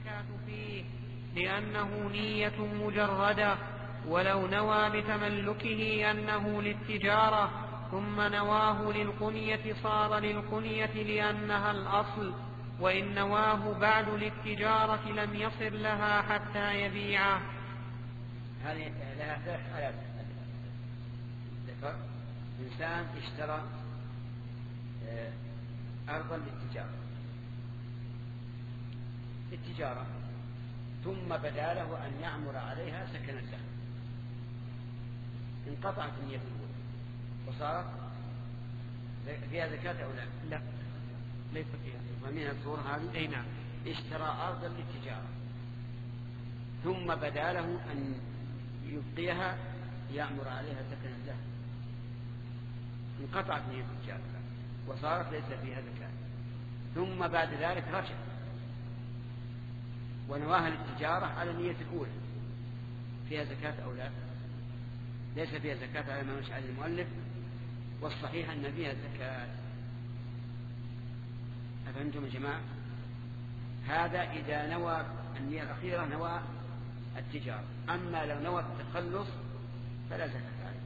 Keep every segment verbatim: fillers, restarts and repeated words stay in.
الزكاة فيه لأنه نية مجردة، ولو نوى بتملكه أنه للتجارة ثم نواه للقنية صار للقنية لأنها الأصل، وإن نواه بعد للتجارة لم يصر لها حتى يبيعه. هذه لها ثلاث حالات. ذكر إنسان اشترى أرضا للتجارة للتجارة ثم بدا له أن يعمر عليها سكنا له، انقطعت النية الأولى وصارت فيها زكاة أو لا؟ لا ليس فيها. ومن الصورة هذه أي نعم. اشترى أرضا للتجارة ثم بدا له أن يبقيها يعمر عليها سكنا له، انقطعت نية التجارة وصارت ليس فيها زكاة، ثم بعد ذلك رجع ونواها للتجارة على النية الأولى، فيها زكاة أو لا؟ ليس فيها زكاة على ما مشى عليه المؤلف، والصحيح أن فيها زكاة. أفهمتم يا جماعة؟ هذا إذا نوى النية الأخيرة نوى التجارة، أما لو نوى التخلص فلا زكاة عليه.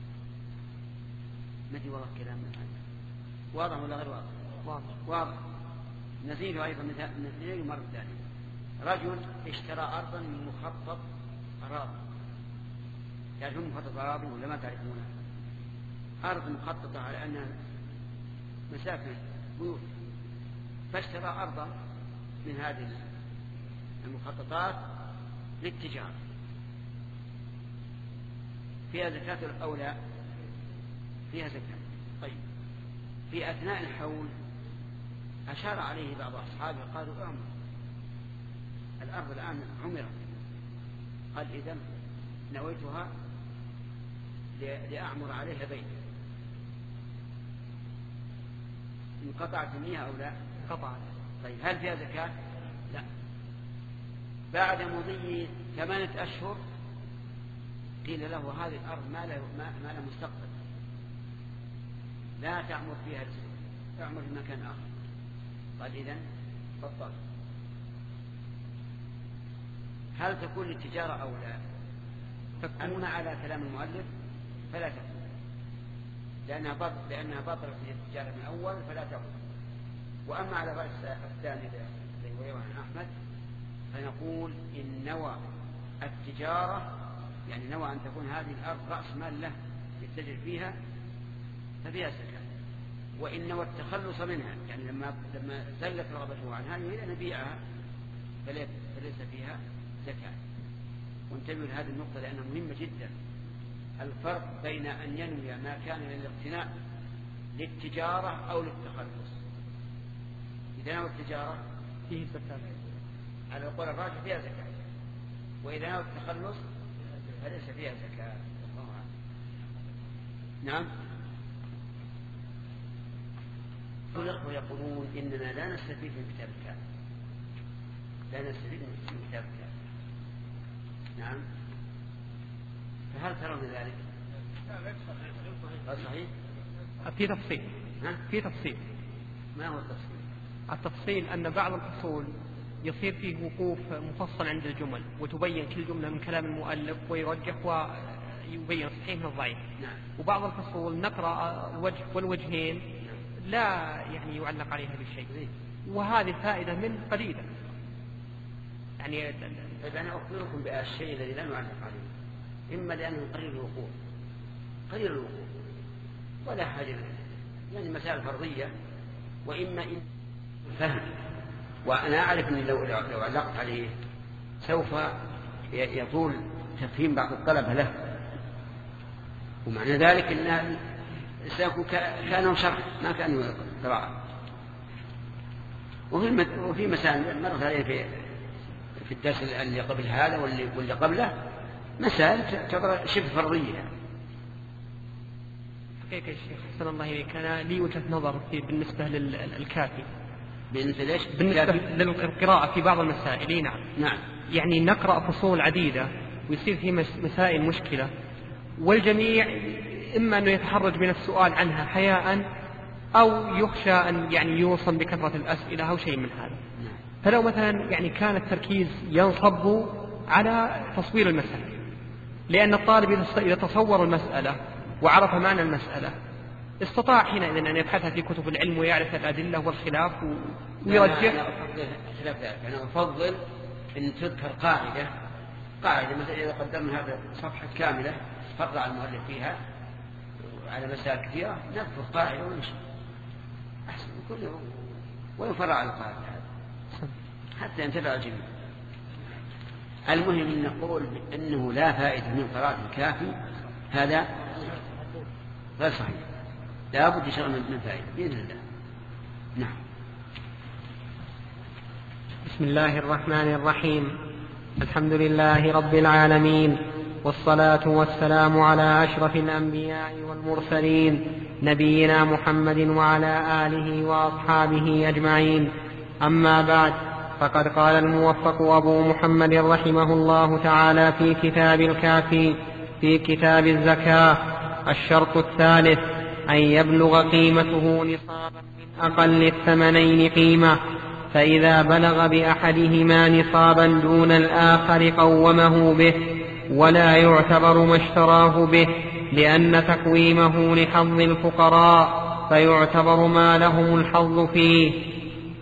متى واضح كلام واضح ولا غير واضح؟ واضح. واضح. نزيد أيضا مثل مرة ثانية. رجل اشترى أرضا من مخطط أراضي. تعرفون مخطط أراضي ولا ما تعرفونها؟ أرض مخططة على أنها مساكن بيوت، فاشترى أرضا من هذه المخططات للتجارة، فيها زكاة أو لا؟ فيها زكاة. طيب في أثناء الحول أشار عليه بعض أصحابه قالوا أعمر الأرض الآن عمرت، قال إذن نويتها لأعمر عليها بيت، انقطعت النية أو لا؟ قطعت. طيب هل فيها زكاة؟ لا. بعد مضي ثمانية أشهر قيل له هذه الأرض ما له ما له مستقبل، لا تعمر فيها السنة، تعمر في مكان آخر. قال إذن بطل. هل تكون للتجارة أو لا؟ أما على كلام المؤلف فلا تكون، لأنها بطل لأنها بطلت للتجارة من الأول فلا تكون. وأما على الرأي الثاني الذي هو عن أحمد فنقول إن نوى التجارة يعني نوى أن تكون هذه الأرض رأس مال له يتجر فيها ففيها زكاة، وإن نوى التخلص منها يعني لما لما زلت رغبته عنها يريد أن يبيعها فليس فيها زكاة. وانتبهوا لهذه النقطة لأنها مهمة جدا، الفرق بين أن ينوي ما كان للاقتناء للتجارة أو للتخلص. إذا نوى التجارة فيه زكاة على القول الراجح فيها زكاة، وإذا نوى التخلص فليس فيها زكاة. نعم. ويقولون إننا لا نستفيد من كتاب الكافي، لا نستفيد من كتاب الكافي. نعم. فهل ترون ذلك؟ صحيح. في تفصيل. ها؟ في تفصيل. ما هو التفصيل؟ التفصيل أن بعض الفصول يصير فيه وقوف مفصل عند الجمل وتبين كل جملة من كلام المؤلف ويرجح ويبين الصحيح من الضعيف. نعم. وبعض الفصول نقرأ الوجه والوجهين لا يعني يعلق عليها بشيء، وهذه فائدة منه قليلة. يعني طيب أنا أخبركم بالشيء الذي لا نعلق عليه، إما لأنه قليل الوقوع قليل الوقوع ولا حاجة يعني مسائل فرضية، وإما إن فهم. وأنا أعرف أني لو, لو علقت عليه سوف يطول تفهيم بعض الطلبة له، ومعنى ذلك أن سيكون كأنه شرح ما كأنه قراءة. وفي مسائل مرت عليه في في الدرس اللي قبل هذا واللي قبله مسائل تعتبر شبه فرضية. حقيقة يا شيخ أحسن الله إليك، أنا لي وجهة نظر في بالنسبة للكافي. بالنسبة ليش؟ بالنسبة للقراءة في بعض المسائل. نعم. نعم. يعني نقرأ فصول عديدة ويصير في مسائل مشكلة، والجميع إما أنه يتحرج من السؤال عنها حياء أو يخشى أن يعني يوصل بكثرة الأسئلة أو شيء من هذا. فلو مثلا يعني كان التركيز ينصب على تصوير المسألة، لأن الطالب إذا تصور المسألة وعرف معنى المسألة استطاع حينئذ أن يبحث في كتب العلم ويعرف الأدلة والخلاف ويرجح. أنا أفضل خلاف ذلك، أنا أفضل أن تذكر قاعدة قاعدة مثلا إذا قدمنا هذا صفحة كاملة فرع المؤلف فيها على مسائل كثيرة نذكر قاعدة ونمشي أحسن كله ويفرع على القاعدة حتى ينتفع الجميع. المهم أن نقول أنه لا فائدة من قراءة الكافي، هذا غير صحيح، لا بد شرع من فائدة بإذن الله. نعم. بسم الله الرحمن الرحيم. الحمد لله رب العالمين، والصلاة والسلام على أشرف الأنبياء والمرسلين نبينا محمد وعلى آله وأصحابه أجمعين. أما بعد، فقد قال الموفق أبو محمد رحمه الله تعالى في كتاب الكافي في كتاب الزكاة: الشرط الثالث أن يبلغ قيمته نصابا من أقل الثمنين قيمة، فإذا بلغ بأحدهما نصابا دون الآخر قومه به، ولا يعتبر ما اشتراه به، لأن تقويمه لحظ الفقراء فيعتبر ما لهم الحظ فيه.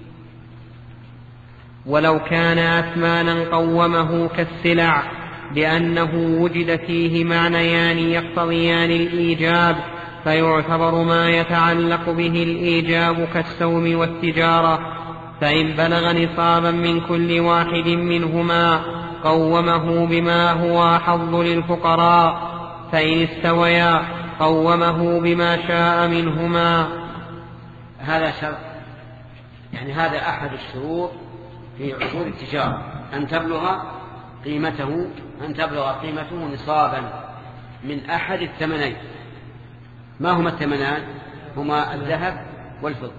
ولو كان أثمانا قومه كالسلع، لأنه وجد فيه معنيان يقتضيان الإيجاب، فيعتبر ما يتعلق به الإيجاب كالسوم والتجارة. فإن بلغ نصابا من كل واحد منهما قومه بما هو أحظ للفقراء، فإن استويا قومه بما شاء منهما. هذا شرط، يعني هذا أحد الشروط في عقود التجارة، أن تبلغ قيمته أن تبلغ قيمته نصابا من أحد الثمنين. ما هما الثمنان؟ هما الذهب والفضة.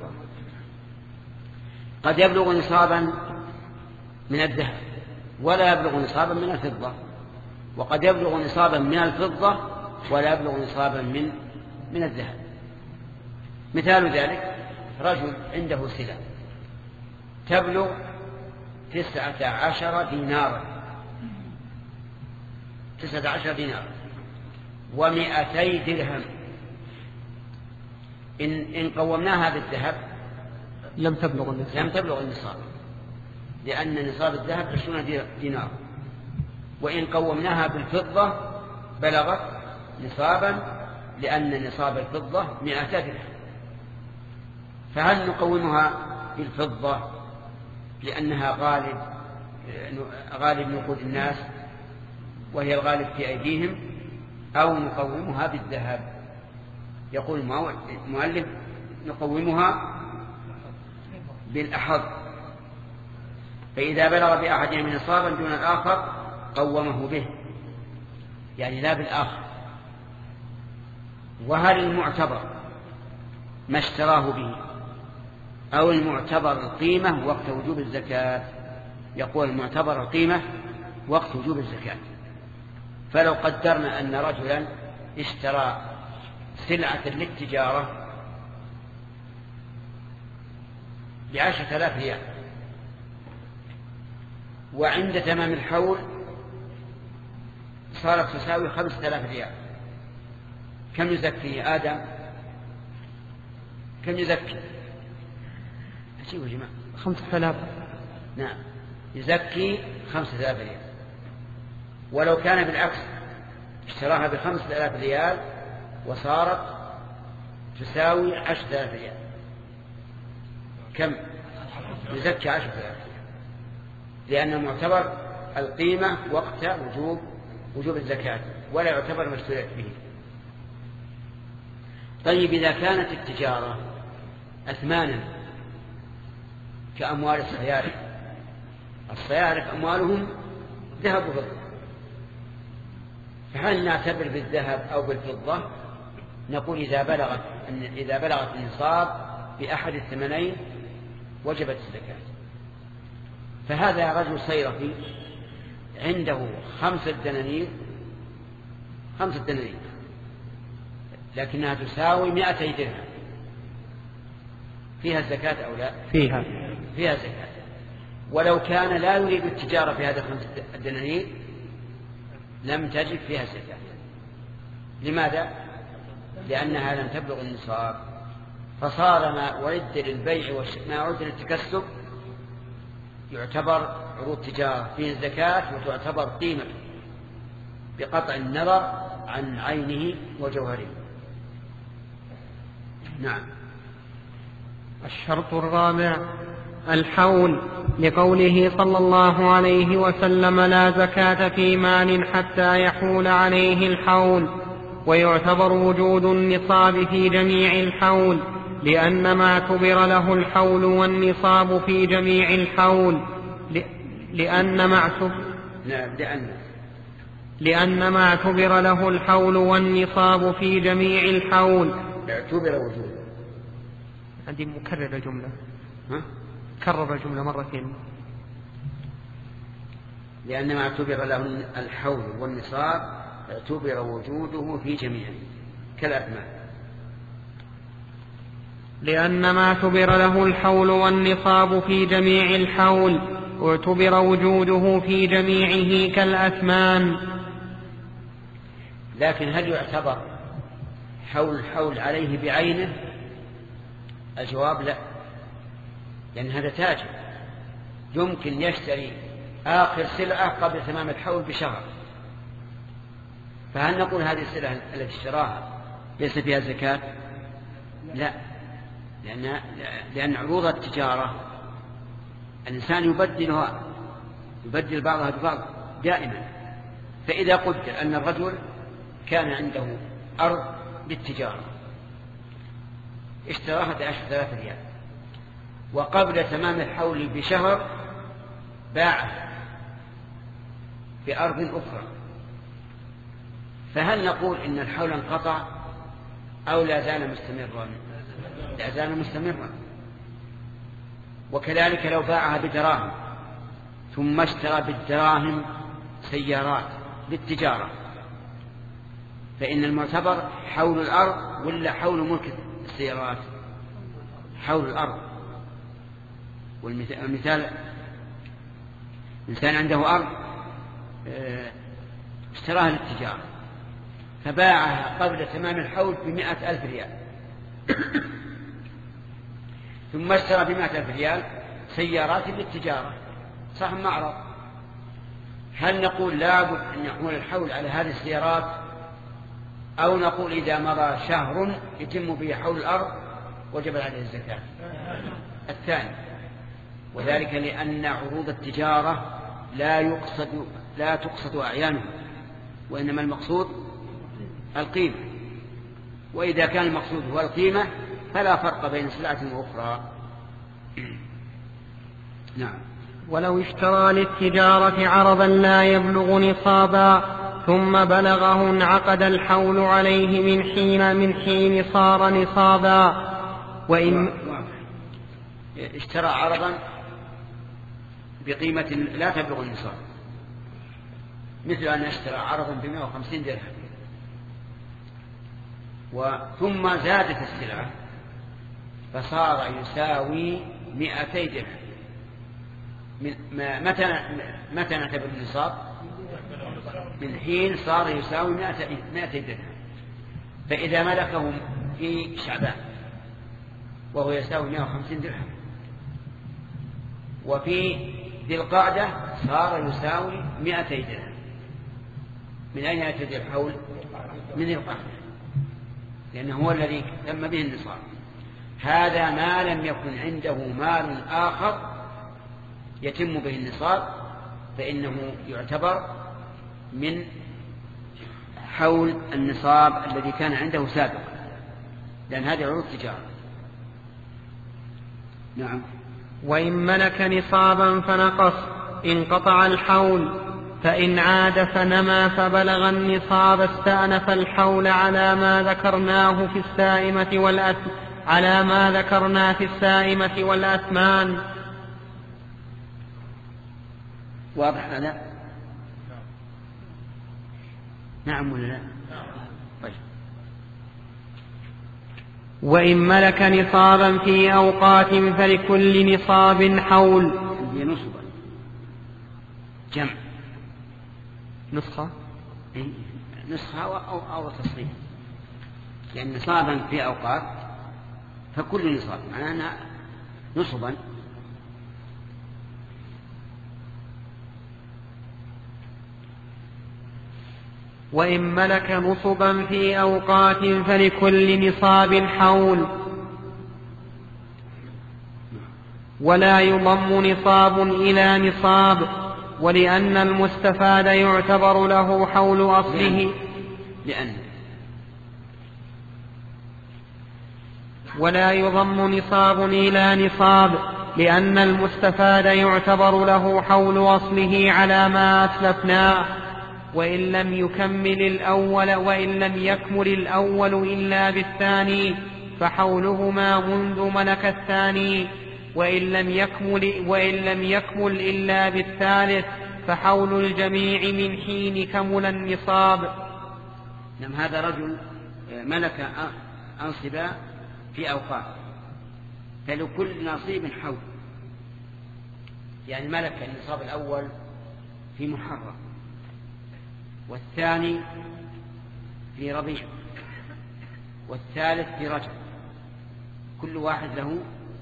قد يبلغ نصابا من الذهب ولا يبلغ نصابا من الفضة، وقد يبلغ نصابا من الفضة ولا يبلغ نصابا من من الذهب. مثال ذلك: رجل عنده سلع تبلغ تسعة عشر دينارا تسعة عشر دينار ومئتي درهم. إن, إن قومناها بالذهب لم تبلغ النصاب لم تبلغ النصاب لأن نصاب الذهب عشرون دينار، وإن قومناها بالفضة بلغت نصابا لأن نصاب الفضة مئة درهم. فهل نقومها بالفضة لأنها غالب غالب نقود الناس وهي الغالب في أيديهم، أو نقومها بالذهب؟ يقول المؤلف: نقومها بالأحظ. فإذا بلغ بأحدهم نصابا دون الآخر قومه به، يعني لا بالآخر. وهل المعتبر ما اشتراه به أو المعتبر القيمة وقت وجوب الزكاة؟ يقول المعتبر القيمة وقت وجوب الزكاة. فلو قدرنا أن رجلا اشترى سلعة للتجارة بعشرة آلاف ريال، وعند تمام الحول صارت تساوي خمسة آلاف ريال، كم يزكي آدم؟ كم يزكي؟ أشيبوا جماعة. خمسة آلاف. نعم، يزكي خمسة آلاف ريال. ولو كان بالعكس اشتراها بخمسة آلاف ريال وصارت تساوي عشرة آلاف ريال، كم يزكي؟ عشرة آلاف، لأن معتبر القيمة وقت وجوب وجوب الزكاة ولا يعتبر ما اشتريت به. طيب، إذا كانت التجارة أثمانا كأموال الصيارف، الصيارف أموالهم ذهب وفضة، فهل نعتبر بالذهب أو بالفضة؟ نقول إذا بلغت إذا بلغت النصاب بأحد الثمنين وجبت الزكاة. فهذا رجل صيرفي عنده خمسة دنانير خمسة دنانير لكنها تساوي مئتي درهم، فيها الزكاة أو لا؟ فيها فيها زكاة. ولو كان لا يريد التجارة في هذه الخمسة الدنانير لم تجب فيها زكاة. لماذا؟ لأنها لم تبلغ النصاب، فصار ما أعد للبيع وما أعد للتكسب يعتبر عروض تجارة فيه الزكاة وتعتبر قيمة بقطع النظر عن عينه وجوهره. نعم. الشرط الرابع الحول، لقوله صلى الله عليه وسلم: لا زكاة في مال حتى يحول عليه الحول. ويعتبر وجود النصاب في جميع الحول، لأن ما اعتبر له الحول والنصاب في جميع الحول لأن ما اعتبر لأن لأن ما اعتبر له الحول والنصاب في جميع الحول. اعتبر وجوده. عندي مكرر جملة. ها؟ كرر جملة مرتين. لأن ما اعتبر له الحول والنصاب اعتبر وجوده في جميعه كالأثمان. لأن ما اعتبر له الحول والنصاب في جميع الحول اعتبر وجوده في جميعه كالأثمان. لكن هل يعتبر حول الحول عليه بعينه؟ الجواب لا، لأن هذا تاجر يمكن يشتري آخر سلعة قبل تمام الحول بشهر، فهل نقول هذه السلعة التي اشتراها ليس فيها زكاة؟ لا، لأن, لأن عروض التجارة الإنسان يبدلها يبدل بعضها ببعض دائما. فإذا قدر أن الرجل كان عنده أرض للتجارة اشتراها بعشر ثلاثة ريال، وقبل تمام الحول بشهر باعها بأرض أخرى، فهل نقول إن الحول انقطع أو لا زال مستمرا؟ لا زال مستمرا. وكذلك لو باعها بدراهم ثم اشترى بالدراهم سيارات للتجارة، فإن المعتبر حول الأرض ولا حول ملك السيارات؟ حول الأرض. والمثال إنسان عنده أرض اشتراها للتجارة فباعها قبل تمام الحول بمئة ألف ريال ثم اشترى بمئة ألف ريال سيارات للتجارة صاحب معرض، هل نقول لابد أن يحول الحول على هذه السيارات أو نقول إذا مضى شهر يتم به حول الأرض وجب عليه الزكاة؟ الثاني، وذلك لأن عروض التجارة لا يقصد لا تقصد أعيانها، وإنما المقصود القيمة، وإذا كان المقصود هو القيمة فلا فرق بين سلعة وأخرى. نعم. ولو اشترى للتجارة عرضا لا يبلغ نصابا ثم بلغه انعقد الحول عليه من حين من حين صار نصابا. وإن اشترى عرضا بقيمة لا تبلغ النصاب، مثل أن اشترى عرضا بمئة وخمسين درهم ثم زادت السلعة فصار يساوي مئتي درهم. متى متى نعتبر النصاب؟ من حين صار يساوي مئتي درهم. فإذا ملكه في شعبان وهو يساوي مئة وخمسين درهم، وفي ذي القعدة صار يساوي مئتي درهم، من أين يأتي الحول؟ من ذي القعدة، لأنه هو الذي تم به النصاب. هذا ما لم يكن عنده مال آخر يتم به النصاب فإنه يعتبر من حول النصاب الذي كان عنده سابقا، لأن هذه عروض تجارة. نعم. وإن ملك نصابا فنقص انقطع الحول، فإن عاد فنما فبلغ النصاب استأنف الحول على ما ذكرناه في السائمة والأثم على ما ذكرنا في السائمة والأثمان. واضح هذا؟ نعم ولا لا؟ طيب. وإن ملك نصابا في أوقات فلكل نصاب حول. نصبا جمع نسخة نسخة أو, أو تصريف، يعني نصابا في أوقات فكل نصاب معناه نصبا. وإن ملك نصبا في أوقات فلكل نصاب حول، ولا يضم نصاب إلى نصاب، ولأن المستفاد يعتبر له حول أصله لأن ولا يضم نصاب إلى نصاب لأن المستفاد يعتبر له حول أصله على ما أسلفناه، وإن لم يكمل الأول وإن لم يكمل الأول إلا بالثاني فحولهما منذ ملك الثاني، وإن لم يكمل, وإن لم يكمل إلا بالثالث فحول الجميع من حين كمل النصاب. نعم، هذا رجل ملك أنصبا في أوقات فلكل نصيب حول، يعني ملك النصاب الأول في محرم والثاني في ربيع والثالث في رجب، كل واحد له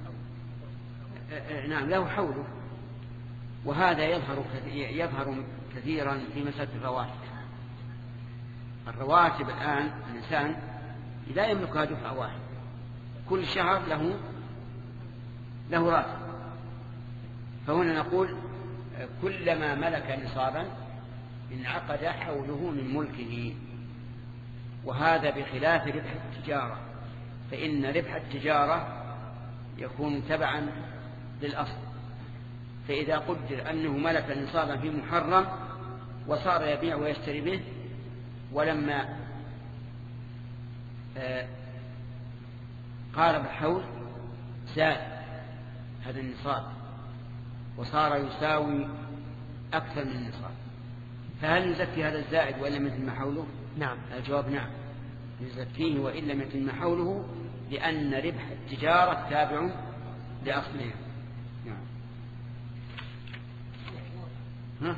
نعم له حوله. وهذا يظهر يظهر كثيرا في مسألة الرواتب. الرواتب الآن الإنسان لا يملكها دفعة واحدة، كل شهر له له راتب، فهنا نقول كلما ملك نصابا انعقد حوله من ملكه، وهذا بخلاف ربح التجارة، فإن ربح التجارة يكون تبعا للأصل، فإذا قدر أنه ملك نصابا في محرم وصار يبيع ويشتري به، ولما قارب الحول زاد هذا النصاب وصار يساوي أكثر من النصاب، فهل يزكي هذا الزائد وإن لم يتم حوله؟ نعم، الجواب نعم، يزكيه وإن لم يتم حوله، لأن ربح التجارة تابع لأصلها. نعم. ها؟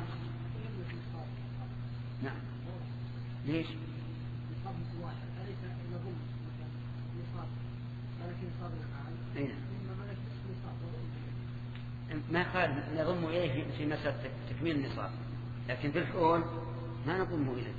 نعم. ليش؟ ما قال نضم إليه في مسألة تكميل النصاب، لكن في الحول ما نضمه إليه.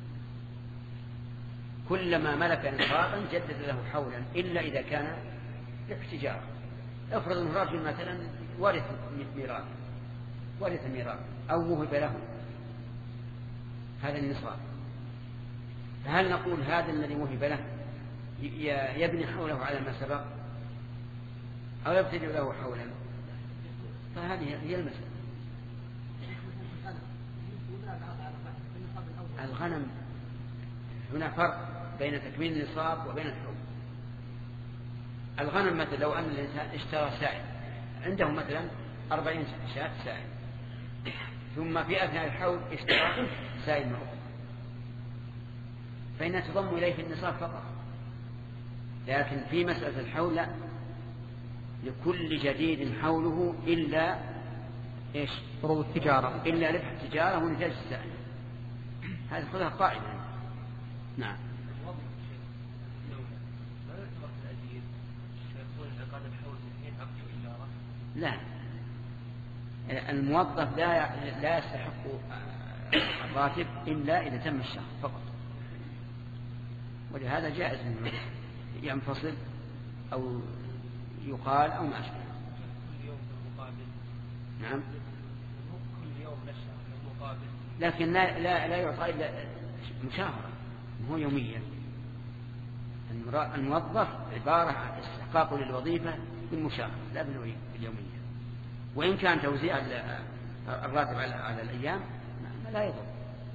كلما ملك نصابا جدد له حولا، إلا إذا كان احتجار. افرض أن رجل مثلا ورث ميراث ورث ميراث أو وهب له هذا النصاب، فهل نقول هذا الذي وهب له يبني حوله على ما سبق أو يبتدئ له حولا؟ فهذه هي المسألة. الغنم هنا فرق بين تكميل النصاب وبين الحول. الغنم مثلا لو أن الإنسان اشترى سائل عنده مثلا أربعين شاة سائل، ثم في أثناء الحول اشترى سائل مرة، فإنها تضم إليه النصاب فقط. لكن في مسألة الحول لا، لكل جديد حوله إلا إيش؟ فروض التجارة، إلا ربح التجارة ونتاج السائل. هذه خذها قاعدة. نعم. لا، الموظف لا لا يستحق الراتب إلا إذا تم الشهر فقط، ولهذا جائز أن ينفصل أو يقال أو ما أشبه. نعم. لكن لا لا لا يعطى إلا مشاهرة، هو يوميا. الموظف عبارة عن استحقاق للوظيفة بالمشاهرة لا باليومية، وإن كان توزيع الراتب على الأيام لا يضر.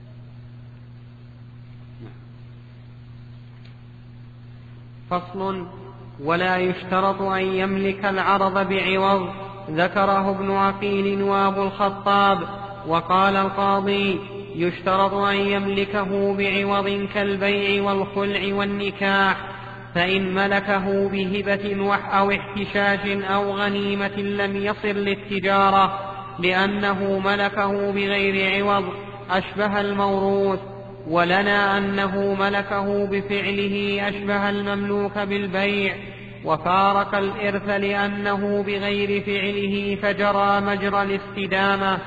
فصل. ولا يشترط أن يملك العرض بعوض، ذكره ابن عقيل وابو الخطاب. وقال القاضي يشترط أن يملكه بعوض كالبيع والخلع والنكاح، فإن ملكه بهبة أو احتشاش أو غنيمة لم يصل للتجارة، لأنه ملكه بغير عوض أشبه الموروث، ولنا أنه ملكه بفعله أشبه المملوك بالبيع، وفارق الإرث لأنه بغير فعله فجرى مجرى الاستدامة.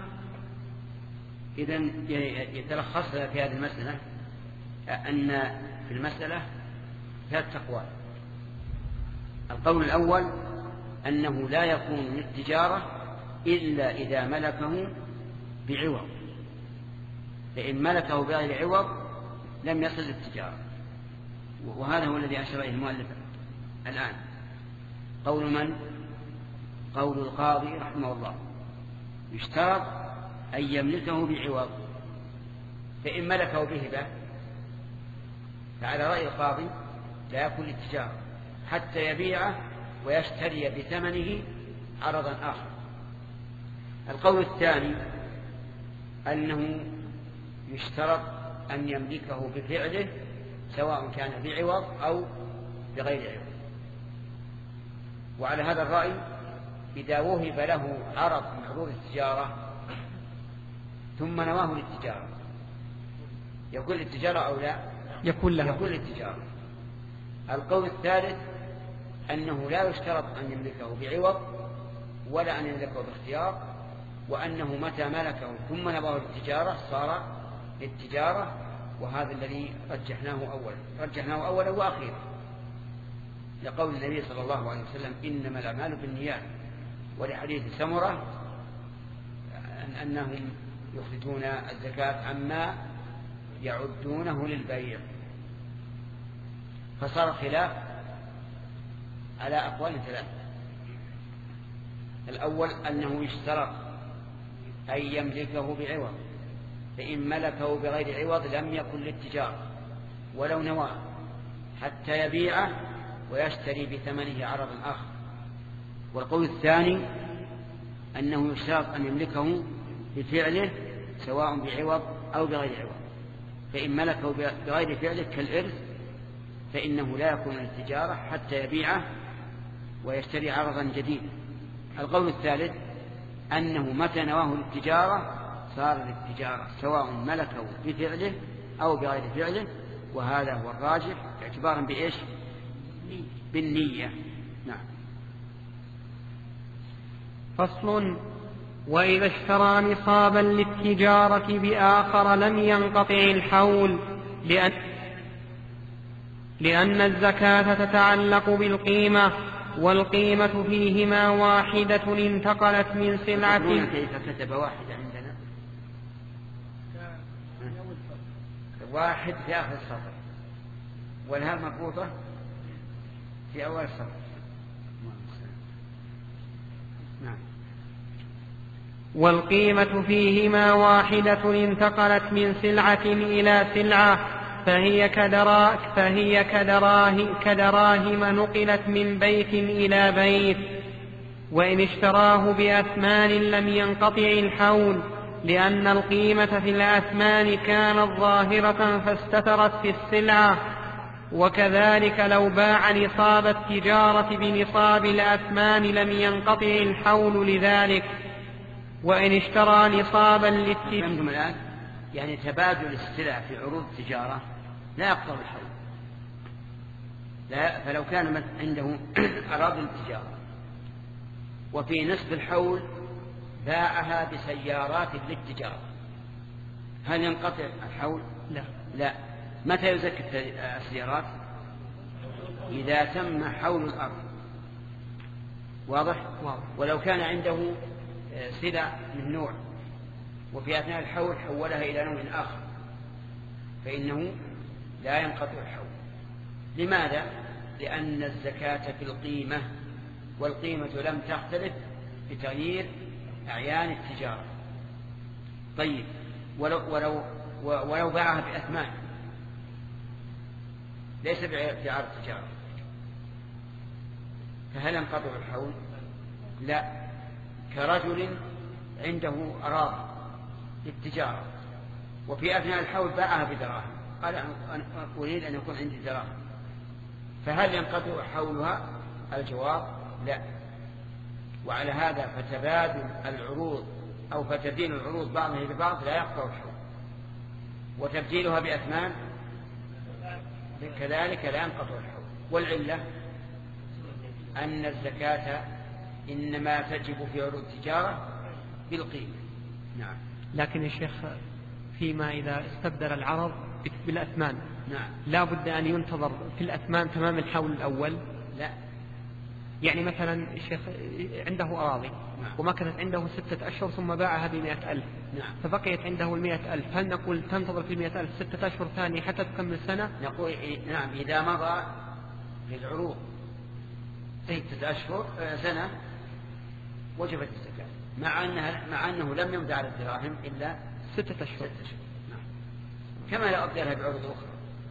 إذن يتلخص في هذه المسألة أن في المسألة ثلاث أقوال. القول الأول أنه لا يكون للتجارة إلا إذا ملكه بعوض، فإن ملكه بغير عوض لم يصل للتجارة، وهذا هو الذي أشار إليه المؤلف الآن. قول من؟ قول القاضي رحمه الله، يشترط أن يملكه بعوض، فإن ملكه بهبة فعلى رأي القاضي لا يكون للتجارة حتى يبيعه ويشتري بثمنه عرضا آخر. القول الثاني أنه يشترط أن يملكه بفعله سواء كان بعوض أو بغير عوض. وعلى هذا الرأي إذا وهب له عرض من عروض التجارة ثم نواه للتجارة يكون للتجارة أو لا؟ يكون له. يكون للتجارة. القول الثالث أنه لا يشترط أن يملكه بعوض ولا أن يملكه باختيار، وأنه متى ملكه ثم نواه للتجارة صار للتجارة، وهذا الذي رجحناه أولا رجحناه أولا وأخيرا لقول النبي صلى الله عليه وسلم إنما الأعمال بالنيات، ولحديث سمرة أنهم يخرجون الزكاة عما يعدونه للبيع. فصار خلاف على أقوال ثلاثة. الأول أنه يشترط أن يملكه بعوض، فإن ملكه بغير عوض لم يكن للتجارة ولو نواه حتى يبيعه ويشتري بثمنه عرضا آخر. والقول الثاني أنه يشترط أن يملكه بفعله سواء بعوض أو بغير عوض، فإن ملكه بغير فعله كالإرث فإنه لا يكون للتجارة حتى يبيعه ويشتري عرضا جديدا. القول الثالث أنه متى نواه للتجارة صار للتجارة سواء ملكه بفعله أو بغير فعله، وهذا هو الراجح اعتبارا بإيش؟ بالنية. نعم. فصل. وإذا اشترى نصابا للتجارة بآخر لم ينقطع الحول، لأن, لأن الزكاة تتعلق بالقيمة، والقيمة فيهما واحدة انتقلت من سلعة. كيف كتب واحد عندنا؟ واحد في آخر السطر والهاء مربوطة في أول السطر. نعم. والقيمة فيهما واحدة انتقلت من سلعة إلى سلعة، فهي كدرا فهي كدراه كدراهم نقلت من بيت إلى بيت. وإن اشتراه بأثمان لم ينقطع الحول، لأن القيمة في الأثمان كانت ظاهرة فاستترت في السلعة. وكذلك لو باع نصاب التجارة بنصاب الأثمان لم ينقطع الحول لذلك. وإن اشترى نصابا للتجارة الآن يعني تبادل السلع في عروض التجارة لا يقطع الحول، لا. فلو كان عنده أراضي التجارة وفي نصف الحول باعها بسيارات للتجارة هل ينقطع الحول؟ لا. لا. متى يزكي السيارات؟ إذا تم حول الأرض. واضح؟ واضح. ولو كان عنده سلع من نوع وفي أثناء الحول حولها إلى نوع آخر فإنه لا ينقطع الحول. لماذا؟ لأن الزكاة في القيمة، والقيمة لم تختلف بتغيير أعيان التجارة. طيب ولو, ولو, ولو باعها بأثمان ليس بعرض التجارة فهل ينقطع الحول؟ لا. كرجل عنده أراضي للتجارة وفي أثناء الحول باعها بدراهم، قال أنا أريد أن يكون عندي دراهم، فهل ينقطع حولها؟ الجواب لا. وعلى هذا فتبادل العروض أو فتبديل العروض بعضها ببعض لا يقطع الحول، وتبديلها بأثمان كذلك لا ينقطع الحول. والعلة أن الزكاة إنما تجب في عروض التجارة بالقيمة. نعم. لكن يا شيخ فيما إذا استبدل العرض بالأثمان نعم لا بد أن ينتظر في الأثمان تمام الحول الأول؟ لا. يعني مثلا الشيخ عنده أراضي نعم. وما كانت عنده ستة أشهر ثم باعها بمئة ألف نعم. فبقيت عنده المئة ألف، هل نقول تنتظر في المئة ألف ستة أشهر ثانية حتى تكمل سنة؟ نقول نعم إذا مضى للعروض ستة أشهر سنة وجبت الزكاة، مع أنها مع أنه لم يمضي على الدراهم إلا ستة أشهر. ستة أشهر. نعم. كما لا أبدلها بعروض أخرى.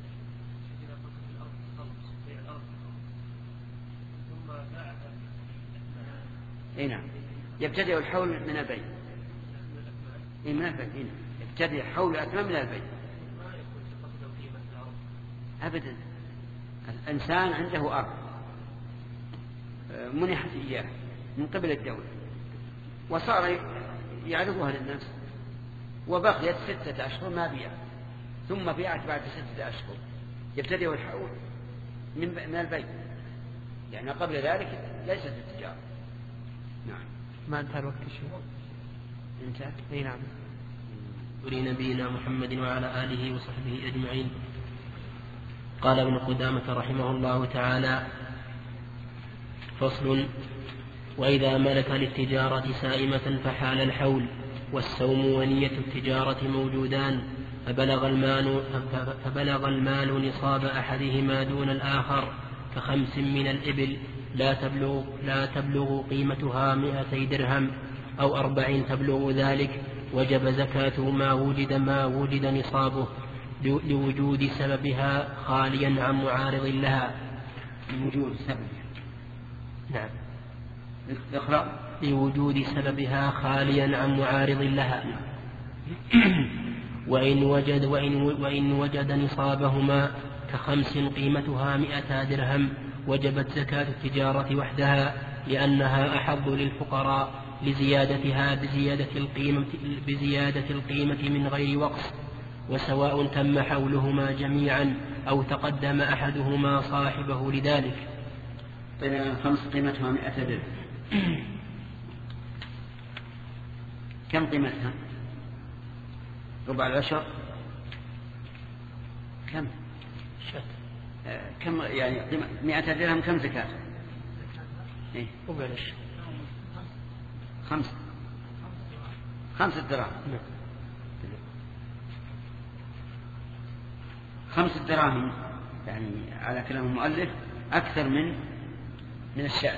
اي نعم يبتدئ الحول من البيع. اي من البيع. اي نعم يبتدئ حول الأثمان من البيع. أبدا. الإنسان عنده أرض منحت إياه من قبل الدولة وصار يعرضها للناس وبقيت ستة أشهر ما بيع، ثم بيعت بعد ستة أشهر، يبتدئ الحول من من البيع، يعني قبل ذلك ليست التجارة. نعم. ما انتهى الوقت شيء؟ انتهى. اي نعم. ولنبينا محمد وعلى آله وصحبه أجمعين. قال ابن قدامة رحمه الله تعالى: فصل: وإذا ملك للتجارة سائمة فحال الحول والسوم ونية التجارة موجودان فبلغ المال, فبلغ المال نصاب أحدهما دون الآخر كخمس من الإبل لا تبلغ, لا تبلغ قيمتها مئتي درهم أو أربع تبلغ ذلك، وجب زكاة ما وجد ما وجد نصابه لوجود سببها خاليا عن معارض لها. لوجود سببها. نعم. اقرأ. لوجود سببها خاليا عن معارض لها. وإن وجد, وإن, وإن وجد نصابهما كخمس قيمتها مئتا درهم وجبت زكاة التجارة وحدها، لأنها أحظ للفقراء لزيادتها بزيادة القيمة, بزيادة القيمة من غير وقص، وسواء تم حولهما جميعا أو تقدم أحدهما صاحبه لذلك. طيب خمس قيمتها مئة درهم كم قيمتها؟ ربع العشر. كم؟ آه كم يعني مئة درهم كم زكاة؟ إيه؟ ربع العشر. خمسة خمسة دراهم. خمسة دراهم يعني على كلام المؤلف أكثر من من الشاة،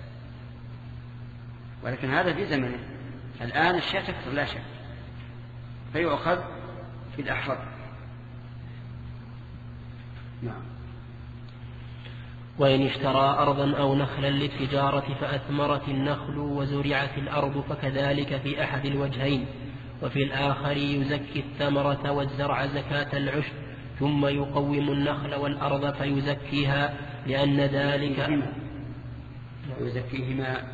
ولكن هذا في زمنه. الآن الشاة تكثر لا شك، فيؤخذ في الأحرى. نعم. وإن اشترى أرضا أو نخلا للتجارة فأثمرت النخل وزرعت الأرض فكذلك في أحد الوجهين، وفي الآخر يزكي الثمرة والزرع زكاة العشر ثم يقوم النخل والأرض فيزكيها، لأن ذلك يزكيهما.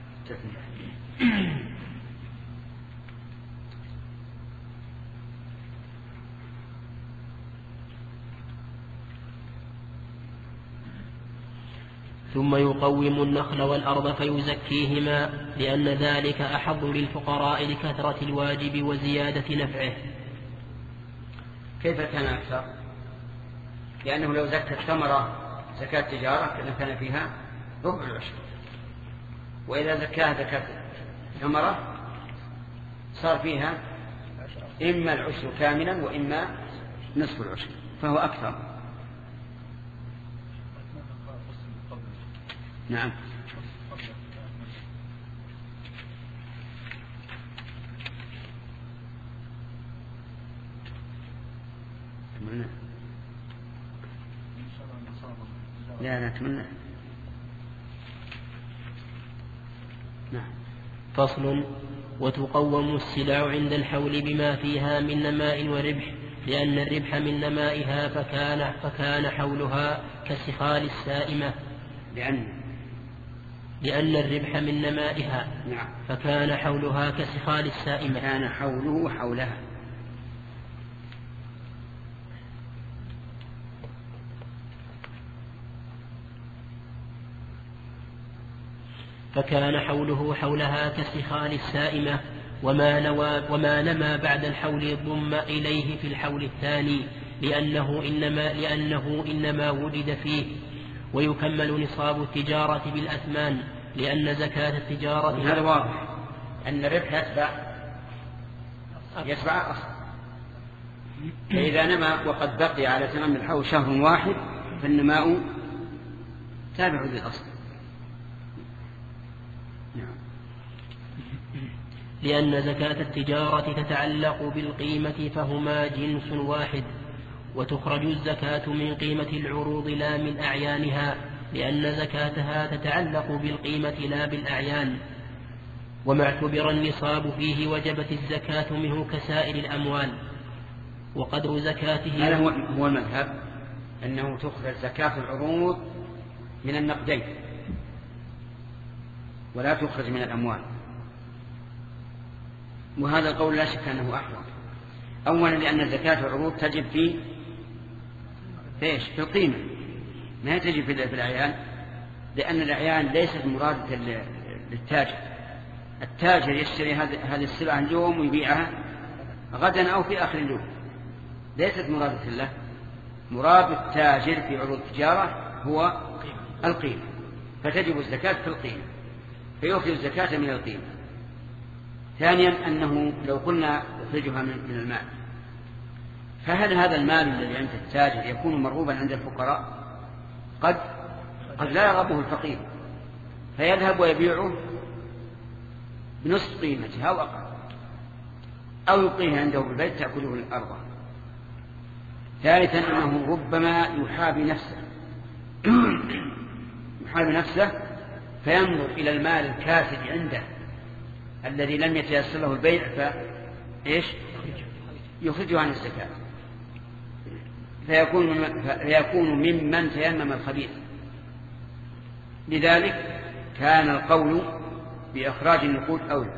ثم يقوم النخل والأرض فيزكيهما، لأن ذلك أحظ للفقراء لكثرة الواجب وزيادة نفعه. كيف كان أكثر؟ لأنه لو زكى الثمرة زكاة تجارة كان فيها ربع العشر، وإذا زكاها زكاة ثمرة صار فيها إما العشر كاملا وإما نصف العشر، فهو أكثر. نعم. لا نتمنى. نعم. فصل: وتقوم السلع عند الحول بما فيها من نماء وربح، لأن الربح من نمائها فكان, فكان حولها كالسخال السائمة. لأن لأن الربح من نمائها. نعم. فكان حولها كسخال السائمة. كان حوله حولها. فكان حوله حولها كسخال السائمة، وما, نوى وما نما بعد الحول ضم إليه في الحول الثاني، لأنه إنما, لأنه إنما وجد فيه. ويكمل نصاب التجارة بالأثمان، لأن زكاة التجارة. هذا واضح أن الربح يتبع يتبع أصل. فإذا نما وقد بقي على تمام الحول شهر واحد فالنماء تابع للأصل. لأن زكاة التجارة تتعلق بالقيمة فهما جنس واحد، وتخرج الزكاة من قيمة العروض لا من أعيانها، لأن زكاتها تتعلق بالقيمة لا بالأعيان. وما اعتبر النصاب فيه وجبت الزكاة منه كسائر الأموال. وقدر زكاته هذا هو المذهب، أنه تخرج زكاة العروض من النقدين ولا تخرج من الأموال. وهذا القول لا شك أنه أحوط. أولا لأن زكاة العروض تجب في فيش في القيمة، ما تجب في الأعيان، لأن الأعيان ليست مرادة للتاجر. التاجر يشتري هذه السلعة اليوم ويبيعها غدا أو في آخر اليوم، ليست مرادة له. مراد التاجر في عروض التجارة هو القيمة، فتجب الزكاة في القيمة، فيخرج الزكاة من القيمة. ثانيا أنه لو قلنا يخرجها من المال، فهل هذا المال الذي عند التاجر يكون مرغوبا عند الفقراء؟ قد قد لا يرغبه الفقير، فيذهب ويبيعه بنصف قيمته أو أقل، أو يبقيه عنده بالبيت تأكله الأرض. ثالثا أنه ربما يحابي نفسه يحابي نفسه فينظر إلى المال الكاسد عنده الذي لم يتيسر له البيع فإيش يخرجه عن الزكاة، فيكون فيكون ممن تيمم الخبيث. لذلك كان القول بإخراج النقود أولى.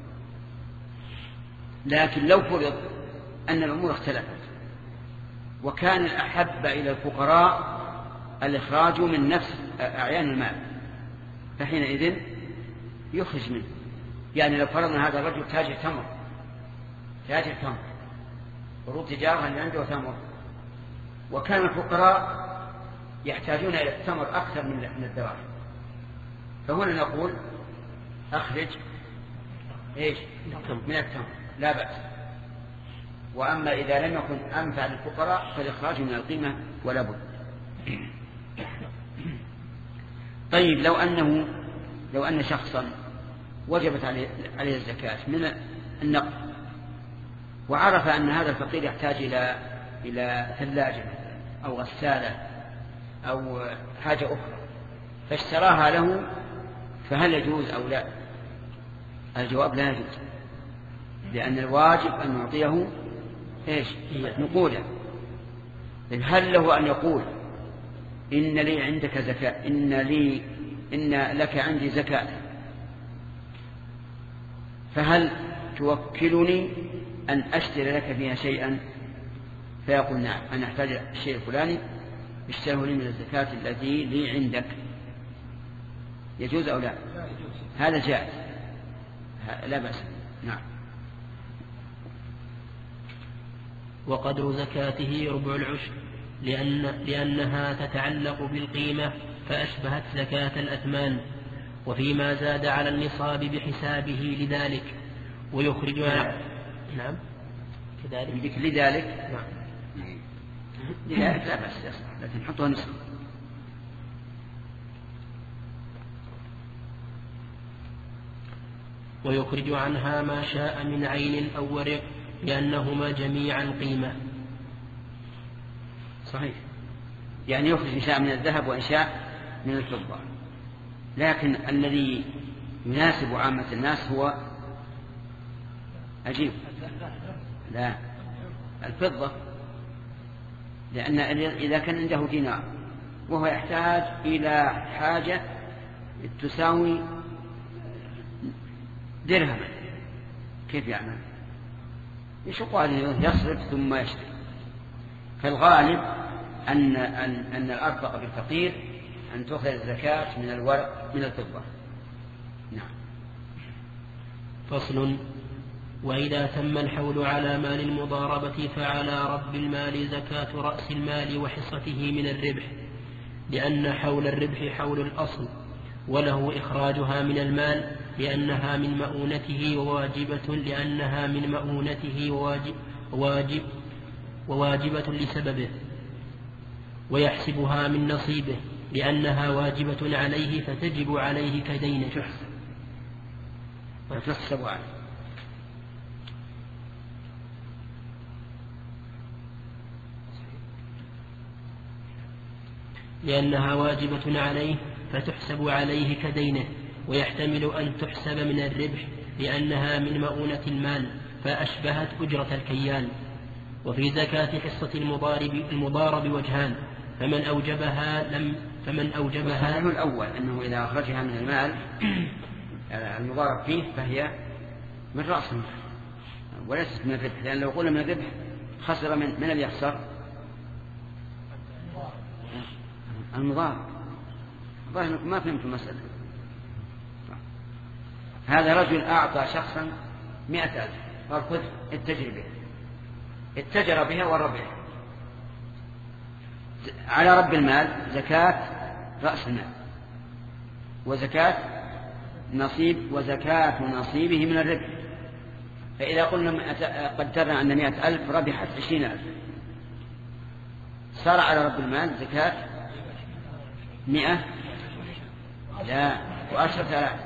لكن لو فرض أن الأمور اختلفت وكان الأحب إلى الفقراء الإخراج من نفس أعيان المال، فحينئذ يخرج منه. يعني لو فرضنا هذا الرجل تاجر تمر تاجر تمر عروض تجارة اللي عنده تمر، وكان الفقراء يحتاجون إلى التمر أكثر من الدراهم، فهنا نقول أخرج إيش من التمر لا بأس. وأما إذا لم يكن أنفع للفقراء فالإخراج من القيمة ولا بد. طيب لو أنه لو أن شخصا وجبت عليه الزكاة من النقد، وعرف أن هذا الفقير يحتاج إلى إلى ثلاجة أو غسالة أو حاجة أخرى فاشتراها له، فهل يجوز أو لا؟ الجواب لا يجوز، لأن الواجب أن نعطيه إيش نقودا. هل له أن يقول إن لي عندك زكاة، إن لي إن لك عندي زكاة، فهل توكلني أن أشتري لك فيها شيئا؟ فيقول نعم أنا أحتاج الشيء الفلاني اشتره لي من الزكاة التي لي عندك. يجوز أو لا؟ هذا جائز لا بأس. نعم. وقدر زكاته ربع العشر، لأن لأنها تتعلق بالقيمة فأشبهت زكاة الأثمان، وفيما زاد على النصاب بحسابه لذلك ويخرج. نعم كذلك لذلك نعم لذلك لا بأس، لكن حطها نصف. ويخرج عنها ما شاء من عين أو ورق، لأنهما جميعا قيمة. صحيح، يعني يخرج إن شاء من الذهب وإن شاء من الفضة، لكن الذي يناسب عامة الناس هو أجيب لا الفضة، لأن إذا كان عنده دينار وهو يحتاج إلى حاجة تساوي درهم، كيف يعمل؟ يشق عليه يصرف ثم يشتري. فالغالب أن, أن, أن الأرفق بالفقير أن تأخذ الزكاة من الورق من الفضة. نعم. فصل. وإذا تم الحول على مال المضاربة فعلى رب المال زكاة رأس المال وحصته من الربح، لأن حول الربح حول الأصل، وله إخراجها من المال لأنها من مؤونته وواجبة لأنها من مؤونته وواجب, وواجب وواجبة لسببه، ويحسبها من نصيبه لأنها واجبة عليه فتجب عليه كدينه. وتحسب عليه. لأنها واجبة عليه فتحسب عليه كدينه، ويحتمل أن تحسب من الربح لأنها من مؤونة المال فأشبهت أجرة الكيال. وفي زكاة حصة المضارب, المضارب وجهان، فمن أوجبها لم فمن أوجبها الأول أنه إذا أخرجها من المال المضارب فيه فهي من رأس المال وليست من الربح، لأن لو قلنا من الربح خسر من من اللي يخسر المضارب. والله أنكم ما فهمتم المسألة. هذا رجل أعطى شخصا مئة ألف قال خذ اتجر بها، اتجر بها والربح على رب المال زكاة رأس المال وزكاة نصيب وزكاة نصيبه من الربح. فإذا قلنا قدرنا أن مئة ألف ربحت عشرين ألف، صار على رب المال زكاة مئة لا وعشرة آلاف.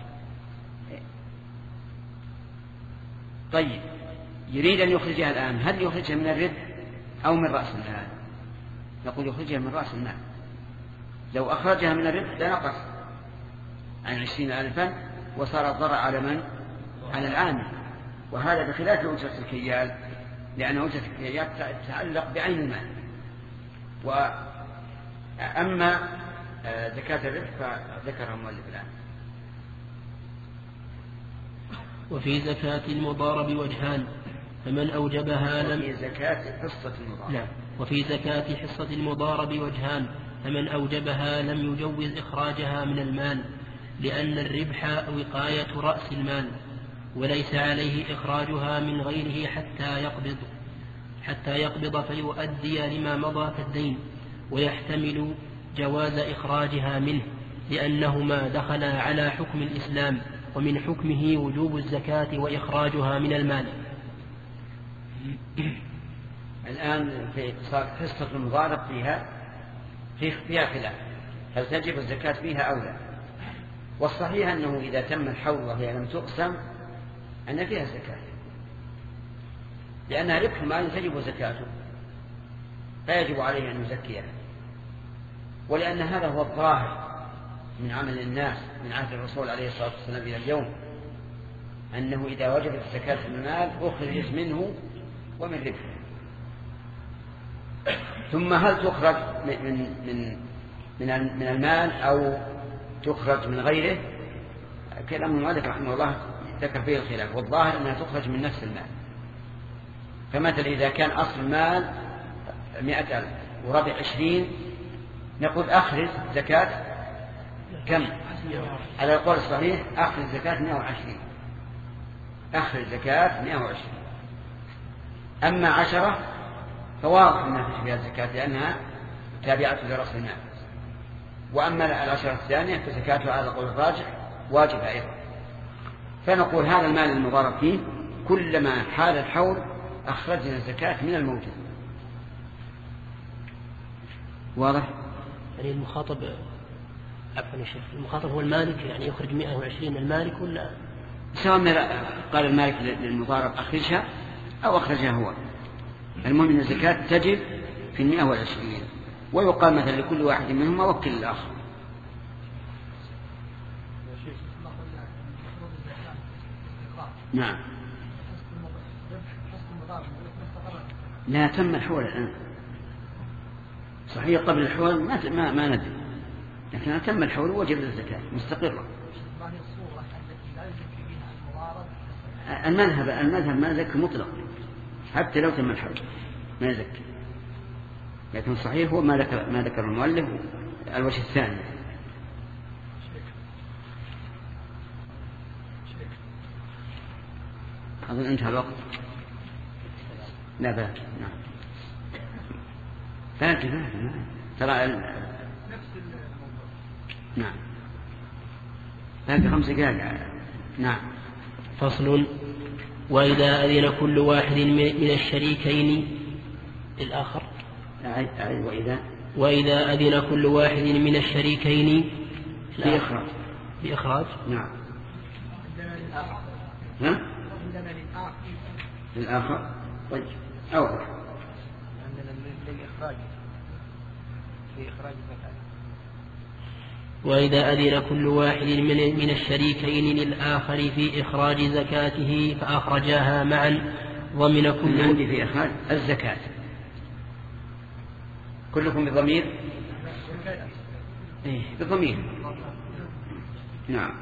طيب يريد أن يخرجها الآن، هل يخرجها من الربح أو من رأس المال؟ نقول يخرجها من رأس المال. لو أخرجها من الربح لنقص عن عشرين ألفا وصار الضرر على من؟ على العامل، وهذا بخلاف أجرة الكيال، لأن أجرة الكيال تتعلق بعين المال. وأما زكاة الربح فذكرها المؤلف الآن. وفي زكاة المضارب وجهان، فمن أوجبها لم وفي زكاة حصة المضارب لا وفي زكاة حصة المضارب وجهان، فمن أوجبها لم يجوز إخراجها من المال، لأن الربح وقاية رأس المال، وليس عليه إخراجها من غيره حتى يقبض حتى يقبض فيؤدي لما مضى كالدين، ويحتمل جواز إخراجها منه لأنهما دخلا على حكم الإسلام، ومن حكمه وجوب الزكاة وإخراجها من المال. الآن في حصة المضارب فيها فيها خلاف، هل تجب الزكاة فيها أو لا؟ والصحيح أنه إذا تم الحول وهي لم تقسم أن فيها زكاة، لأنها ربح مال تجب زكاته فيجب عليه أن يزكيها، ولأن هذا هو الظاهر من عمل الناس من عهد الرسول عليه الصلاة والسلام إلى اليوم، أنه إذا وجبت الزكاة في المال أخرجت منه ومن ربحه. ثم هل تخرج من من من من المال أو تخرج من غيره؟ كلام المؤلف رحمه الله ذكر فيه الخلاف، والظاهر أنها تخرج من نفس المال. فمثلا إذا كان أصل المال مئة ألف وربع عشرين، نقول أخرج زكاة كم؟ على القول الصحيح أخرج زكاة مئة وعشرين، أخرج زكاة مئة وعشرين. أما عشرة فواضح أنها تشبه الزكاة لأنها تابعة لرأس المال. وأما العشرة الثانية فزكاتها على القول الراجح واجب أيضا. فنقول هذا المال المضارب فيه كلما حال الحول أخرجنا الزكاة من الموجود. واضح؟ يعني المخاطب عفوا يا شيخ، المخاطب هو المالك، يعني يخرج مئة وعشرين المالك ولا سواء قال المالك للمضارب أخرجها أو أخرجها هو، المهم أن الزكاة تجب في المئة والعشرين، ويقال مثلا لكل واحد منهم وكل الآخر. نعم. لا تم الحول الآن، صحيح قبل الحول ما ما, ما ندري، لكن تم الحول وجب الزكاة مستقرة. المذهب المذهب ما يزكي مطلق حتى لو تم الحول ما يزكي، لكن صحيح هو ما ذكر ما ذكر المؤلف الوجه الثاني. أظن انتهى الوقت. لا بأس. نعم باقي باقي ترى نفس الموضوع. نعم باقي خمس دقائق. نعم. فصل. وإذا أذن كل واحد من الشريكين الآخر وإذا وإذا أذن كل واحد من الشريكين بإخراج بإخراج نعم ها؟ للآخر طيب أو عندنا للإخراج في إخراج الزكاة. وإذا أذن كل واحد من من الشريكين للآخر في إخراج زكاته فأخرجاها معا ضمن كل عندي في إخراج الزكاة كلكم بضمير إيه بضمير نعم.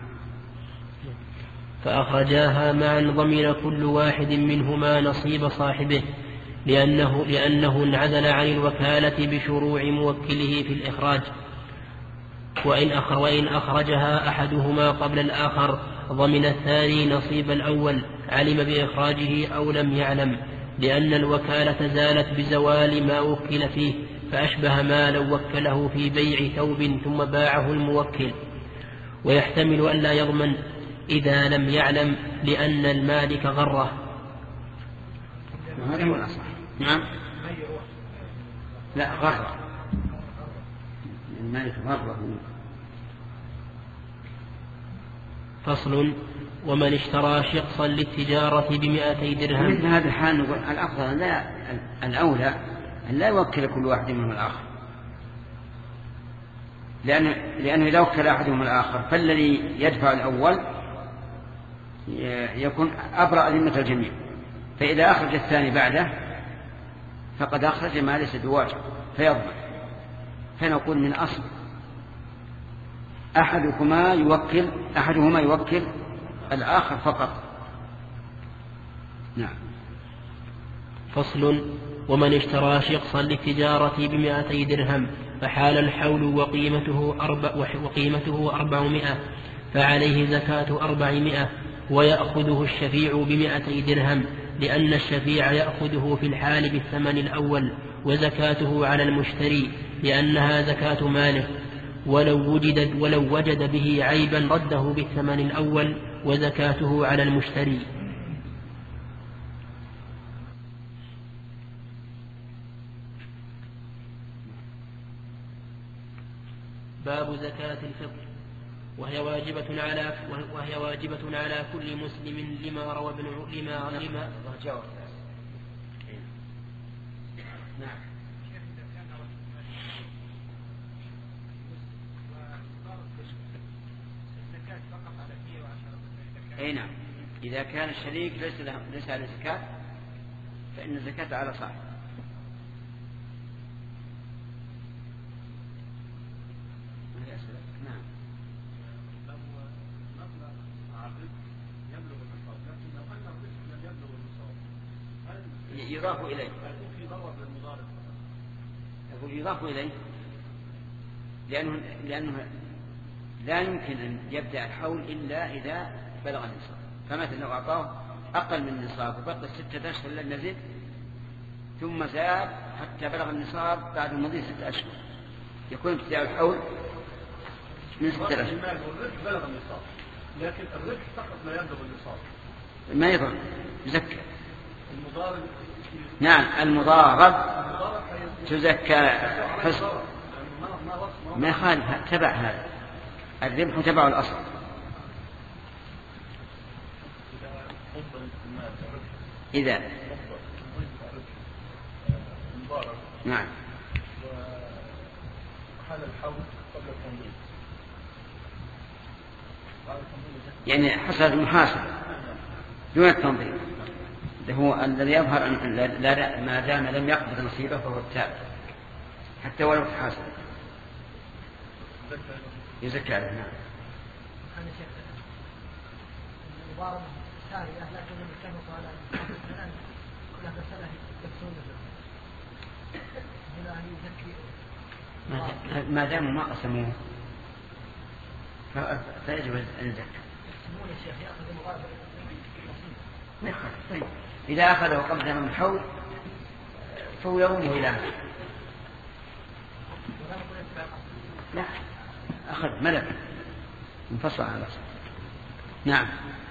فأخرجاها معا ضمن كل واحد منهما نصيب صاحبه لأنه, لأنه انعزل عن الوكالة بشروع موكله في الإخراج. وإن, أخر وإن أخرجها أحدهما قبل الآخر ضمن الثاني نصيب الأول علم بإخراجه أو لم يعلم، لأن الوكالة زالت بزوال ما وكل فيه، فأشبه ما لو وكله في بيع ثوب ثم باعه الموكل. ويحتمل أن لا يضمن إذا لم يعلم لأن المالك غره. هذا هو الأصح. نعم لا غره المالك غره. فصل. ومن اشترى شخصا للتجارة بمئتي درهم. مثل هذا الحال نقول الأفضل لا الأولى أن لا يوكل كل واحد منهم الآخر، لأن لأنه إذا وكل أحدهم الآخر فالذي يدفع الأول يكون أبرأ ذمة الجميع، فإذا أخرج الثاني بعده فقد أخرج ما ليس بواجب فيضمن. فنقول من أصل أحدهما يوكل أحدهما يوكل الآخر فقط. نعم. فصل. ومن اشترى شخصا للتجارة بمئتي درهم فحال الحول وقيمته, أربع وقيمته أربعمائة فعليه زكاة أربعمائة ويأخذه الشفيع بمئتي درهم، لأن الشفيع يأخذه في الحال بالثمن الأول وزكاته على المشتري لأنها زكاة ماله، ولو وجد, ولو وجد به عيبا رده بالثمن الأول وزكاته على المشتري. باب زكاة الفطر. وهي واجبة على وهي واجبة على كل مسلم لما روى ابن لما لما نعم. أي نعم. إذا كان الشريك ليس له ليس على زكاة فإن الزكاة على صاحبه. نعم. يضاف إليه. يقول يضاف إليه لأنه لأنه لا يمكن أن يبدأ الحول إلا إذا بلغ النصاب. فمثلا لو أعطاه أقل من النصاب وبقي ستة أشهر لم يزد ثم زاد حتى بلغ النصاب بعد مضي ستة أشهر يكون ابتداء الحول من ستة أشهر. الربح بلغ النصاب لكن الربح فقط ما يبلغ النصاب ما يضر يزكى. المضارب نعم المضارب تزكى حسن ما يخالف تبع هذا الربح تبع الأصل. إذا نعم وحال الحول قبل التنظيم يعني حصل المحاسبة دون التنظيم هو الذي يظهر أن لا ما دام لم يقبض نصيبه فهو التابع حتى ولو تحاسب. يزكى عليه. نعم. أنا شيخ المبارمة سارية لكن اتفقوا على الآن كلها مسألة يكسون هنا يزكي ما داموا ما قسموه فيجب أن يزكى. يقسمون الشيخ يأخذ المبارمة طيب إذا أخذه قبل زمن الحول فهو يومه إلى ملك. لا أخذ ملك انفصل على رأسه. نعم.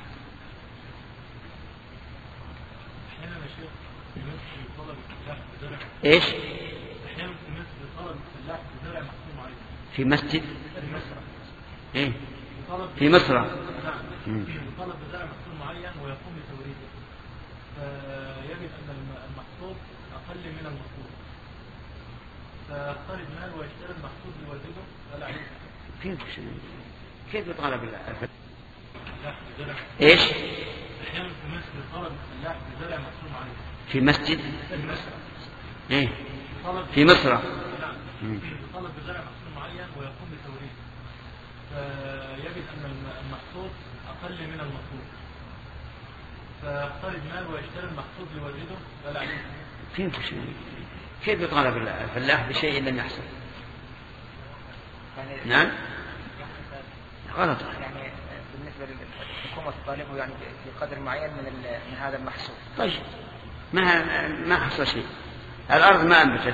أحيانا يا شيخ يمثل طلب السلاح بزرع. إيش؟ أحيانا يمثل طلب السلاح بزرع محكوم عليه. في مسجد؟ في مصر. إيه؟ في مصر. نعم. طلب بزرع محكوم معين ويقوم بتوريده. فيجب أن المحصول أقل من المطلوب. فيختار المال ويشتري المحصول لوالده ولا عليه. كيف كيف يطالب الفلاح؟ ايش؟ احيانا في مسجد طلب الفلاح بزرع مقسوم عليه. في مسجد؟ في مصر. ايه؟ في مصر. نعم. طلب بزرع مقسوم معين ويقوم بتوريده. فيجب ان المحصول اقل من المطلوب. فيختار المال ويشتري المحصول لوالده ولا عليه. كيف كيف يطالب الفلاح بشيء لم يحصل؟ نعم. غلط. يعني بالنسبة للحكومة تطالبه يعني بقدر معين من من هذا المحصول. طيب ما ما حصل شيء. الأرض ما أنبتت.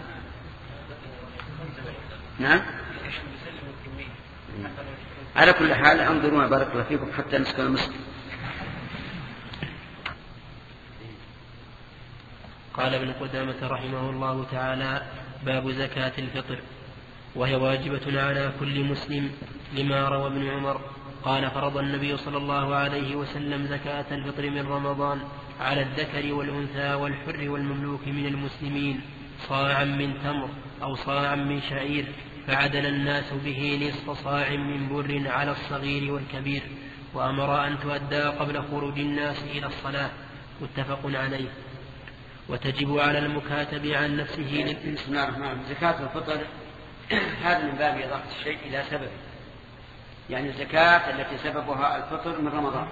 نعم. على كل حال انظروا بارك الله فيكم حتى نسكن مصر. قال ابن قدامة رحمه الله تعالى: باب زكاة الفطر، وهي واجبة على كل مسلم، لما روى ابن عمر قال: فرض النبي صلى الله عليه وسلم زكاة الفطر من رمضان على الذكر والأنثى والحر والمملوك من المسلمين صاعا من تمر أو صاعا من شعير، فعدل الناس به نصف صاع من بر على الصغير والكبير، وأمر أن تؤدى قبل خروج الناس إلى الصلاة. متفق عليه. وتجب على المكاتب عن نفسه. بسم الله الرحمن الرحيم. زكاة الفطر هذا من باب إضافة الشيء إلى سببه، يعني الزكاة التي سببها الفطر من رمضان،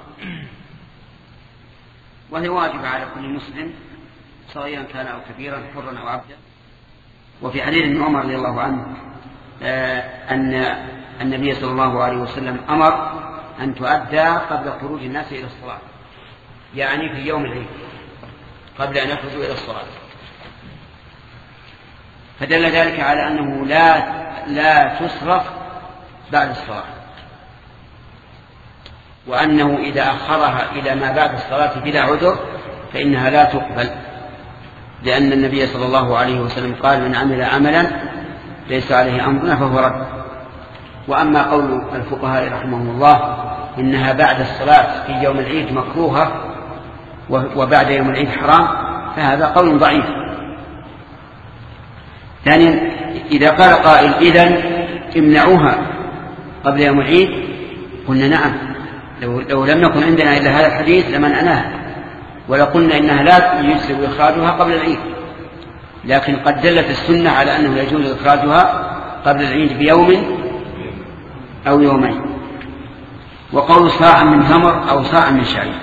وهي واجبة على كل مسلم صغيرا كان أو كبيرا، حرا أو عبدا. وفي حديث ابن عمر رضي الله عنه أن النبي صلى الله عليه وسلم أمر أن تؤدى قبل خروج الناس إلى الصلاة، يعني في يوم العيد قبل أن يخرجوا إلى الصلاة. فدل ذلك على أنه لا لا تصرف بعد الصلاة، وأنه إذا أخرها إلى ما بعد الصلاة بلا عذر فإنها لا تقبل، لأن النبي صلى الله عليه وسلم قال: من عمل عملا ليس عليه أمرنا فهو رد. وأما قول الفقهاء رحمهم الله إنها بعد الصلاة في يوم العيد مكروهة وبعد يوم العيد حرام، فهذا قول ضعيف. ثانيا، إذا قال قائل: إذن امنعوها قبل يوم العيد، قلنا نعم، لو, لو لم يكن عندنا إلا هذا الحديث لمنعناها، ولقلنا إنها لا يجزئ إخراجها قبل العيد، لكن قد دلت السنة على أنه يجوز إخراجها قبل العيد بيوم أو يومين. وقول صاع من تمر أو صاع من شعير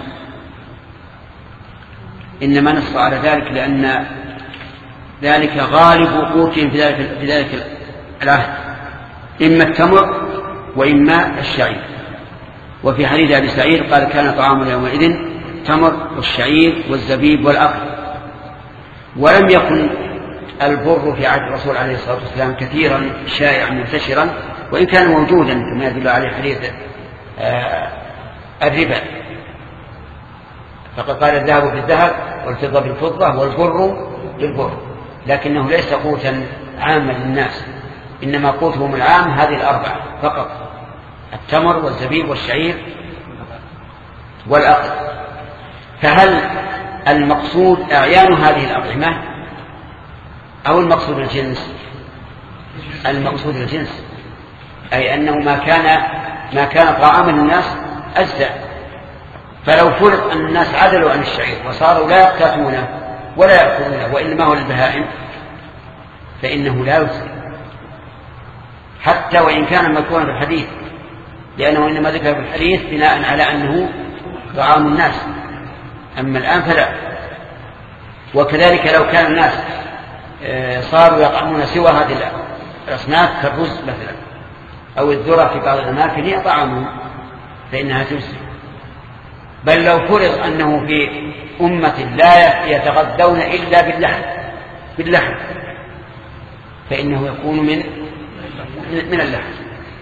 إنما نص على ذلك لأن ذلك غالب قوتهم في ذلك, في ذلك العهد، إما التمر وإما الشعير. وفي حديث أبي سعيد قال: كان طعام يومئذ التمر والشعير والزبيب والأقل. ولم يكن البر في عهد الرسول عليه الصلاة والسلام كثيرا شائعا منتشرا، وإن كان موجودا كما يدل عليه حديث آه الربا، فقد قال: الذهب بالذهب والفضة بالفضة والبر بالبر، لكنه ليس قوتا عاما للناس، إنما قوتهم العام هذه الأربعة فقط: التمر والزبيب والشعير والأقل. فهل المقصود أعيان هذه الأطعمة أو المقصود الجنس؟ المقصود الجنس، أي أنه ما كان ما كان طعاما للناس أجزأ. فلو فرض أن الناس عدلوا عن الشعير وصاروا لا يقتاتونه ولا يأكلونه وإنما هو للبهائم، فإنه لا يجزي. حتى وإن كان مذكورا في الحديث، لأنه إنما ذكر في الحديث بناء على أنه طعام الناس، أما الآن فلا. وكذلك لو كان الناس صاروا يطعمون سوى هذه الأصناف كالرز مثلا أو الذرة في بعض الأماكن هي طعامهم فإنها تجزي. بل لو فرض أنه في أمة لا يتغذون إلا باللحم باللحم فإنه يكون من من اللحم.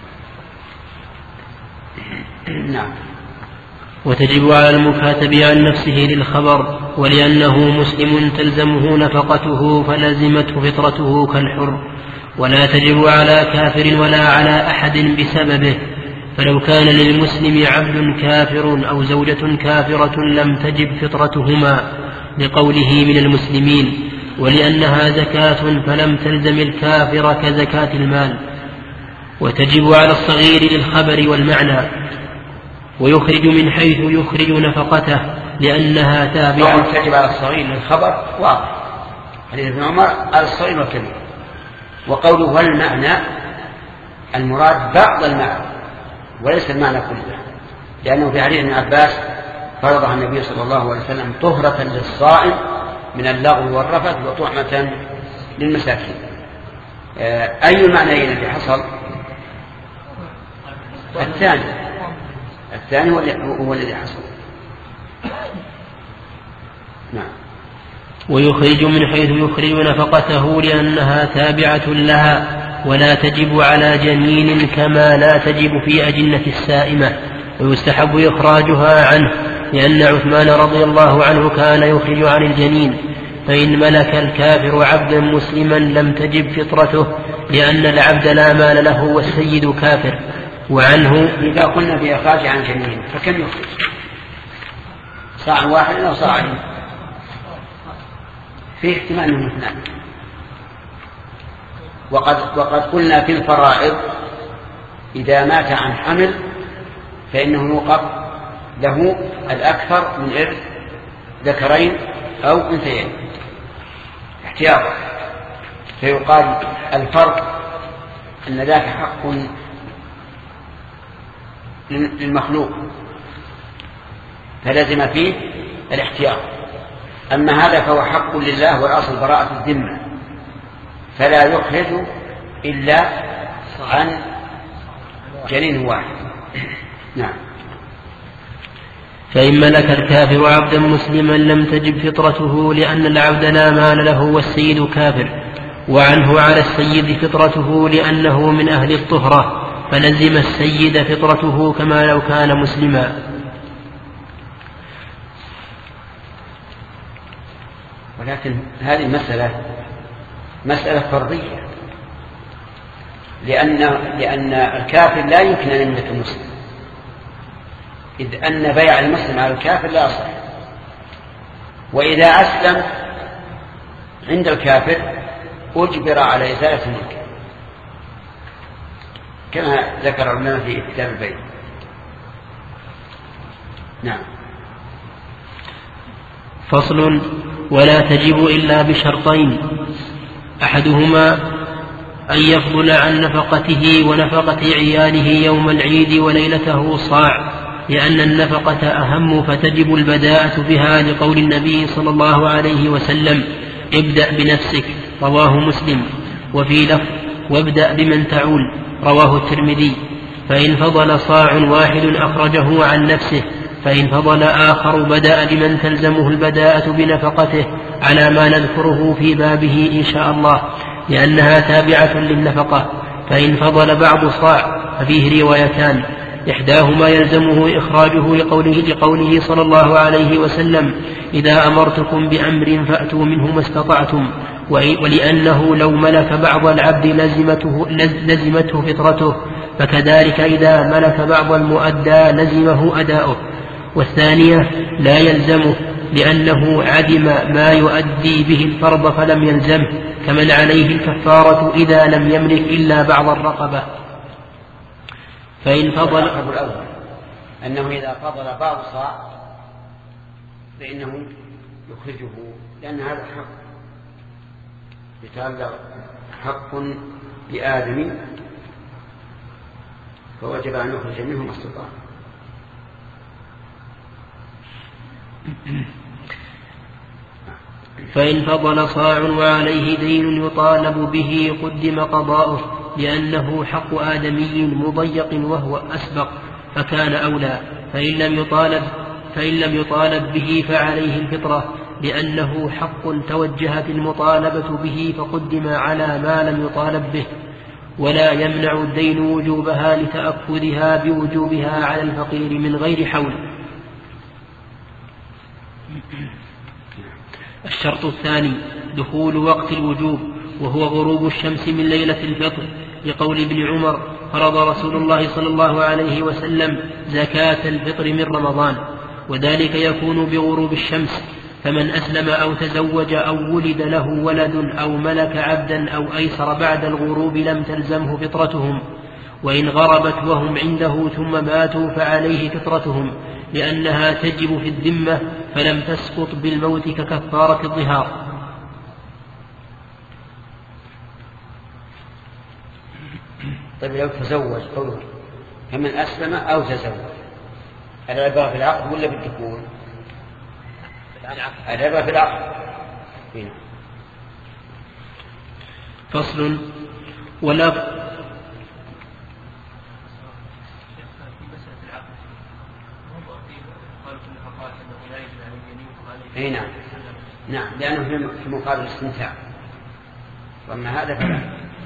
نعم. وتجب على المكاتب عن نفسه للخبر، ولأنه مسلم تلزمه نفقته فلزمته فطرته كالحر، ولا تجب على كافر ولا على أحد بسببه. فلو كان للمسلم عبد كافر أو زوجة كافرة لم تجب فطرتهما لقوله من المسلمين، ولأنها زكاة فلم تلزم الكافر كزكاة المال. وتجب على الصغير للخبر والمعنى، ويخرج من حيث يخرج نفقته لأنها تابعة. تجب على الصغير للخبر واضح، حديث ابن عمر على الصغير والكبير. وقوله والمعنى المراد بعض المعنى وليس المعنى كله، لأنه في حديث ابن عباس فرضها النبي صلى الله عليه وسلم طهرة للصائم من اللغو والرفث وطعمة للمساكين. أي المعنيين الذي حصل؟ الثاني الثاني هو الذي حصل. نعم. ويخرج من حيث يخرج نفقته لأنها تابعة لها، ولا تجب على جنين كما لا تجب في أجنة السائمة، ويستحب إخراجها عنه، لأن عثمان رضي الله عنه كان يخرج عن الجنين. فإن ملك الكافر عبدا مسلما لم تجب فطرته، لأن العبد لا مال له والسيد كافر. وعنه إذا قلنا بإخراج عن جنين فكم يخرج؟ صاع واحد أو صاعين؟ في احتمال من اثنان. وقد, وقد قلنا في الفرائض إذا مات عن حمل فإنه يوقف له الأكثر من إرث ذكرين أو أنثيين احتياطا، فيقال الفرق أن ذاك حق للمخلوق فلازم فيه الاحتياط، أما هذا فهو حق لله والأصل براءة الذمة، فلا يخرج إلا عن جنين واحد. نعم. فإن ملك الكافر عبدا مسلما لم تجب فطرته، لأن العبد لا مال له والسيد كافر. وعنه على السيد فطرته لأنه من أهل الطهرة، فلزم السيد فطرته كما لو كان مسلما. ولكن هذه المسألة مسألة فرضية، لأن, لأن الكافر لا يمكن أن يملك المسلم، إذ أن بيع المسلم على الكافر لا يصح. وإذا أسلم عند الكافر أجبر على إزالة الملك كما ذكر لنا في كتاب البيع. نعم. فصل. ولا تجب إلا بشرطين، أحدهما أن يفضل عن نفقته ونفقة عياله يوم العيد وليلته صاع، لأن النفقة أهم فتجب البداءة بها لقول النبي صلى الله عليه وسلم ابدأ بنفسك، رواه مسلم. وفي لفظ وابدأ بمن تعول، رواه الترمذي. فإن فضل صاع واحد أخرجه عن نفسه، فإن فضل آخر بدأ بمن تلزمه البداءة بنفقته على ما نذكره في بابه إن شاء الله، لأنها تابعة للنفقة. فإن فضل بعض صاع ففيه روايتان، إحداهما يلزمه إخراجه لقوله, لقوله صلى الله عليه وسلم إذا أمرتكم بأمر فأتوا منه ما استطعتم، ولأنه لو ملك بعض العبد لزمته, لزمته فطرته، فكذلك إذا ملك بعض المؤدى لزمه أداؤه. والثانية لا يلزمه، لأنه عدم ما يؤدي به الفرض فلم يلزمه، كمن عليه الكفارة إذا لم يملك إلا بعض الرقبة. فإن فضل الأول أنه إذا فضل بعض صاع فإنه يخرجه، لأن هذا حق يتعلق حق لآدم فوجب أن يخرج منه ما استطاع. فإن فضل صاع وعليه دين يطالب به قدم قضاؤه لأنه حق آدمي مضيق وهو أسبق فكان أولى، فإن لم يطالب, فإن لم يطالب به فعليه الفطرة لأنه حق توجهت المطالبة به فقدم على ما لم يطالب به، ولا يمنع الدين وجوبها لتأكدها بوجوبها على الفقير من غير حول. الشرط الثاني دخول وقت الوجوب وهو غروب الشمس من ليلة الفطر، لقول ابن عمر فرض رسول الله صلى الله عليه وسلم زكاة الفطر من رمضان، وذلك يكون بغروب الشمس، فمن أسلم أو تزوج أو ولد له ولد أو ملك عبدا أو أيسر بعد الغروب لم تلزمه فطرتهم، وإن غربت وهم عنده ثم ماتوا فعليه فطرتهم لأنها تجب في الذمة فلم تسقط بالموت ككفارة الظهار. طيب لو تزوج قوله فمن أسلم أو تزوج، العبرة في العقد ولا بالدخول؟ العبرة في العقد. فصل. ولا اي نعم نعم لأنه في مقابل الاستمتاع، وأما هذا فلا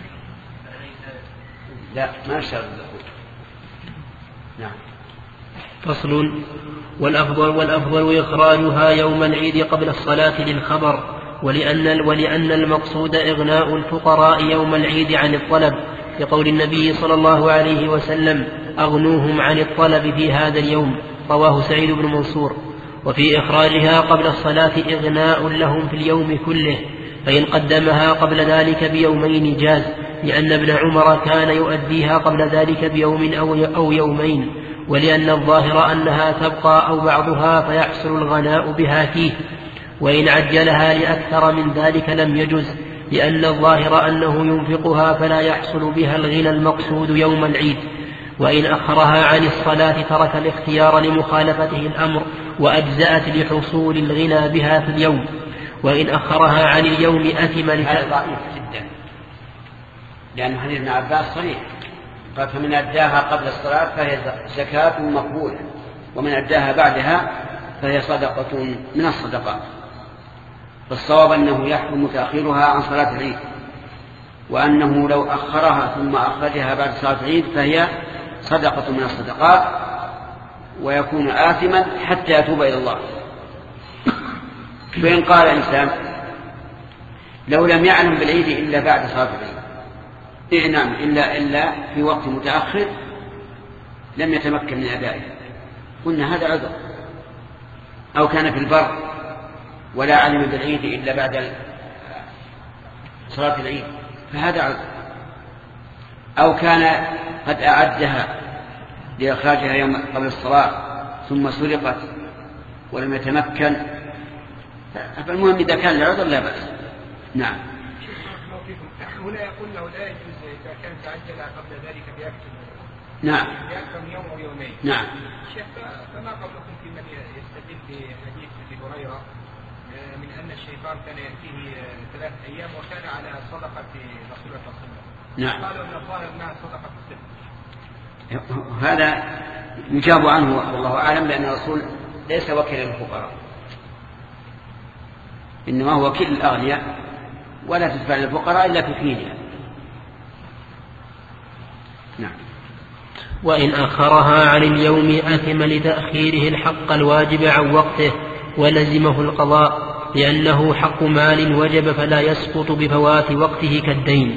لا ما شرط الدخول. نعم. فصل. والأفضل, والأفضل إخراجها يوم العيد قبل الصلاة للخبر، ولأن, ولأن المقصود إغناء الفقراء يوم العيد عن الطلب، لقول النبي صلى الله عليه وسلم أغنوهم عن الطلب في هذا اليوم، رواه سعيد بن منصور. وفي إخراجها قبل الصلاة إغناء لهم في اليوم كله، فإن قدمها قبل ذلك بيومين جاز، لأن ابن عمر كان يؤديها قبل ذلك بيوم أو يومين، ولأن الظاهر أنها تبقى أو بعضها فيحصل الغناء بها فيه، وإن عجلها لأكثر من ذلك لم يجز، لأن الظاهر أنه ينفقها فلا يحصل بها الغنى المقصود يوم العيد. وإن أخرها عن الصلاة ترك الاختيار لمخالفته الأمر وأجزأت لحصول الغنى بها في اليوم، وإن أخرها عن اليوم أثم. هذا ضعيف جدا، لأن حديث ابن عباس صريح قال فمن أداها قبل الصلاة فهي زكاة مقبولة، ومن أداها بعدها فهي صدقة من الصدقات. فالصواب أنه يحكم تأخيرها عن صلاة العيد، وأنه لو أخرها ثم أخرجها بعد صلاة العيد فهي صدقة من الصدقات، ويكون آثما حتى يتوب إلى الله. فإن قال إنسان لو لم يعلم بالعيد إلا بعد صلاة العيد، إيه نعم إلا, إلا في وقت متأخر لم يتمكن من أدائه، قلنا هذا عذر. أو كان في البر ولا علم بالعيد إلا بعد صلاة العيد فهذا عذر. أو كان قد أعدها لإخراجها يوم قبل الصلاة ثم سرقت ولم يتمكن، فالمهم إذا كان العذر لا بأس. نعم. هنا يقول له لا يجوز إذا كان تعجل قبل ذلك بأكثر نعم بأكثر من يوم أو يومين. نعم. شيخ فما قولكم في من يستدل بحديث أبي هريرة من أن الشيطان كان يأتيه ثلاث أيام وكان على صدقة رسول الله صلى الله عليه وسلم؟ نعم. قالوا أن الظاهر أنها صدقة السبت. هذا يجاب عنه والله أعلم، لأن الرسول ليس وكيلا للفقراء، إنما هو وكيل الأغنياء، ولا تدفع للفقراء إلا كفيلها. نعم. وإن أخرها عن اليوم أثم لتأخيره الحق الواجب عن وقته ولزمه القضاء، لأنه حق مال وجب فلا يسقط بفوات وقته كالدين.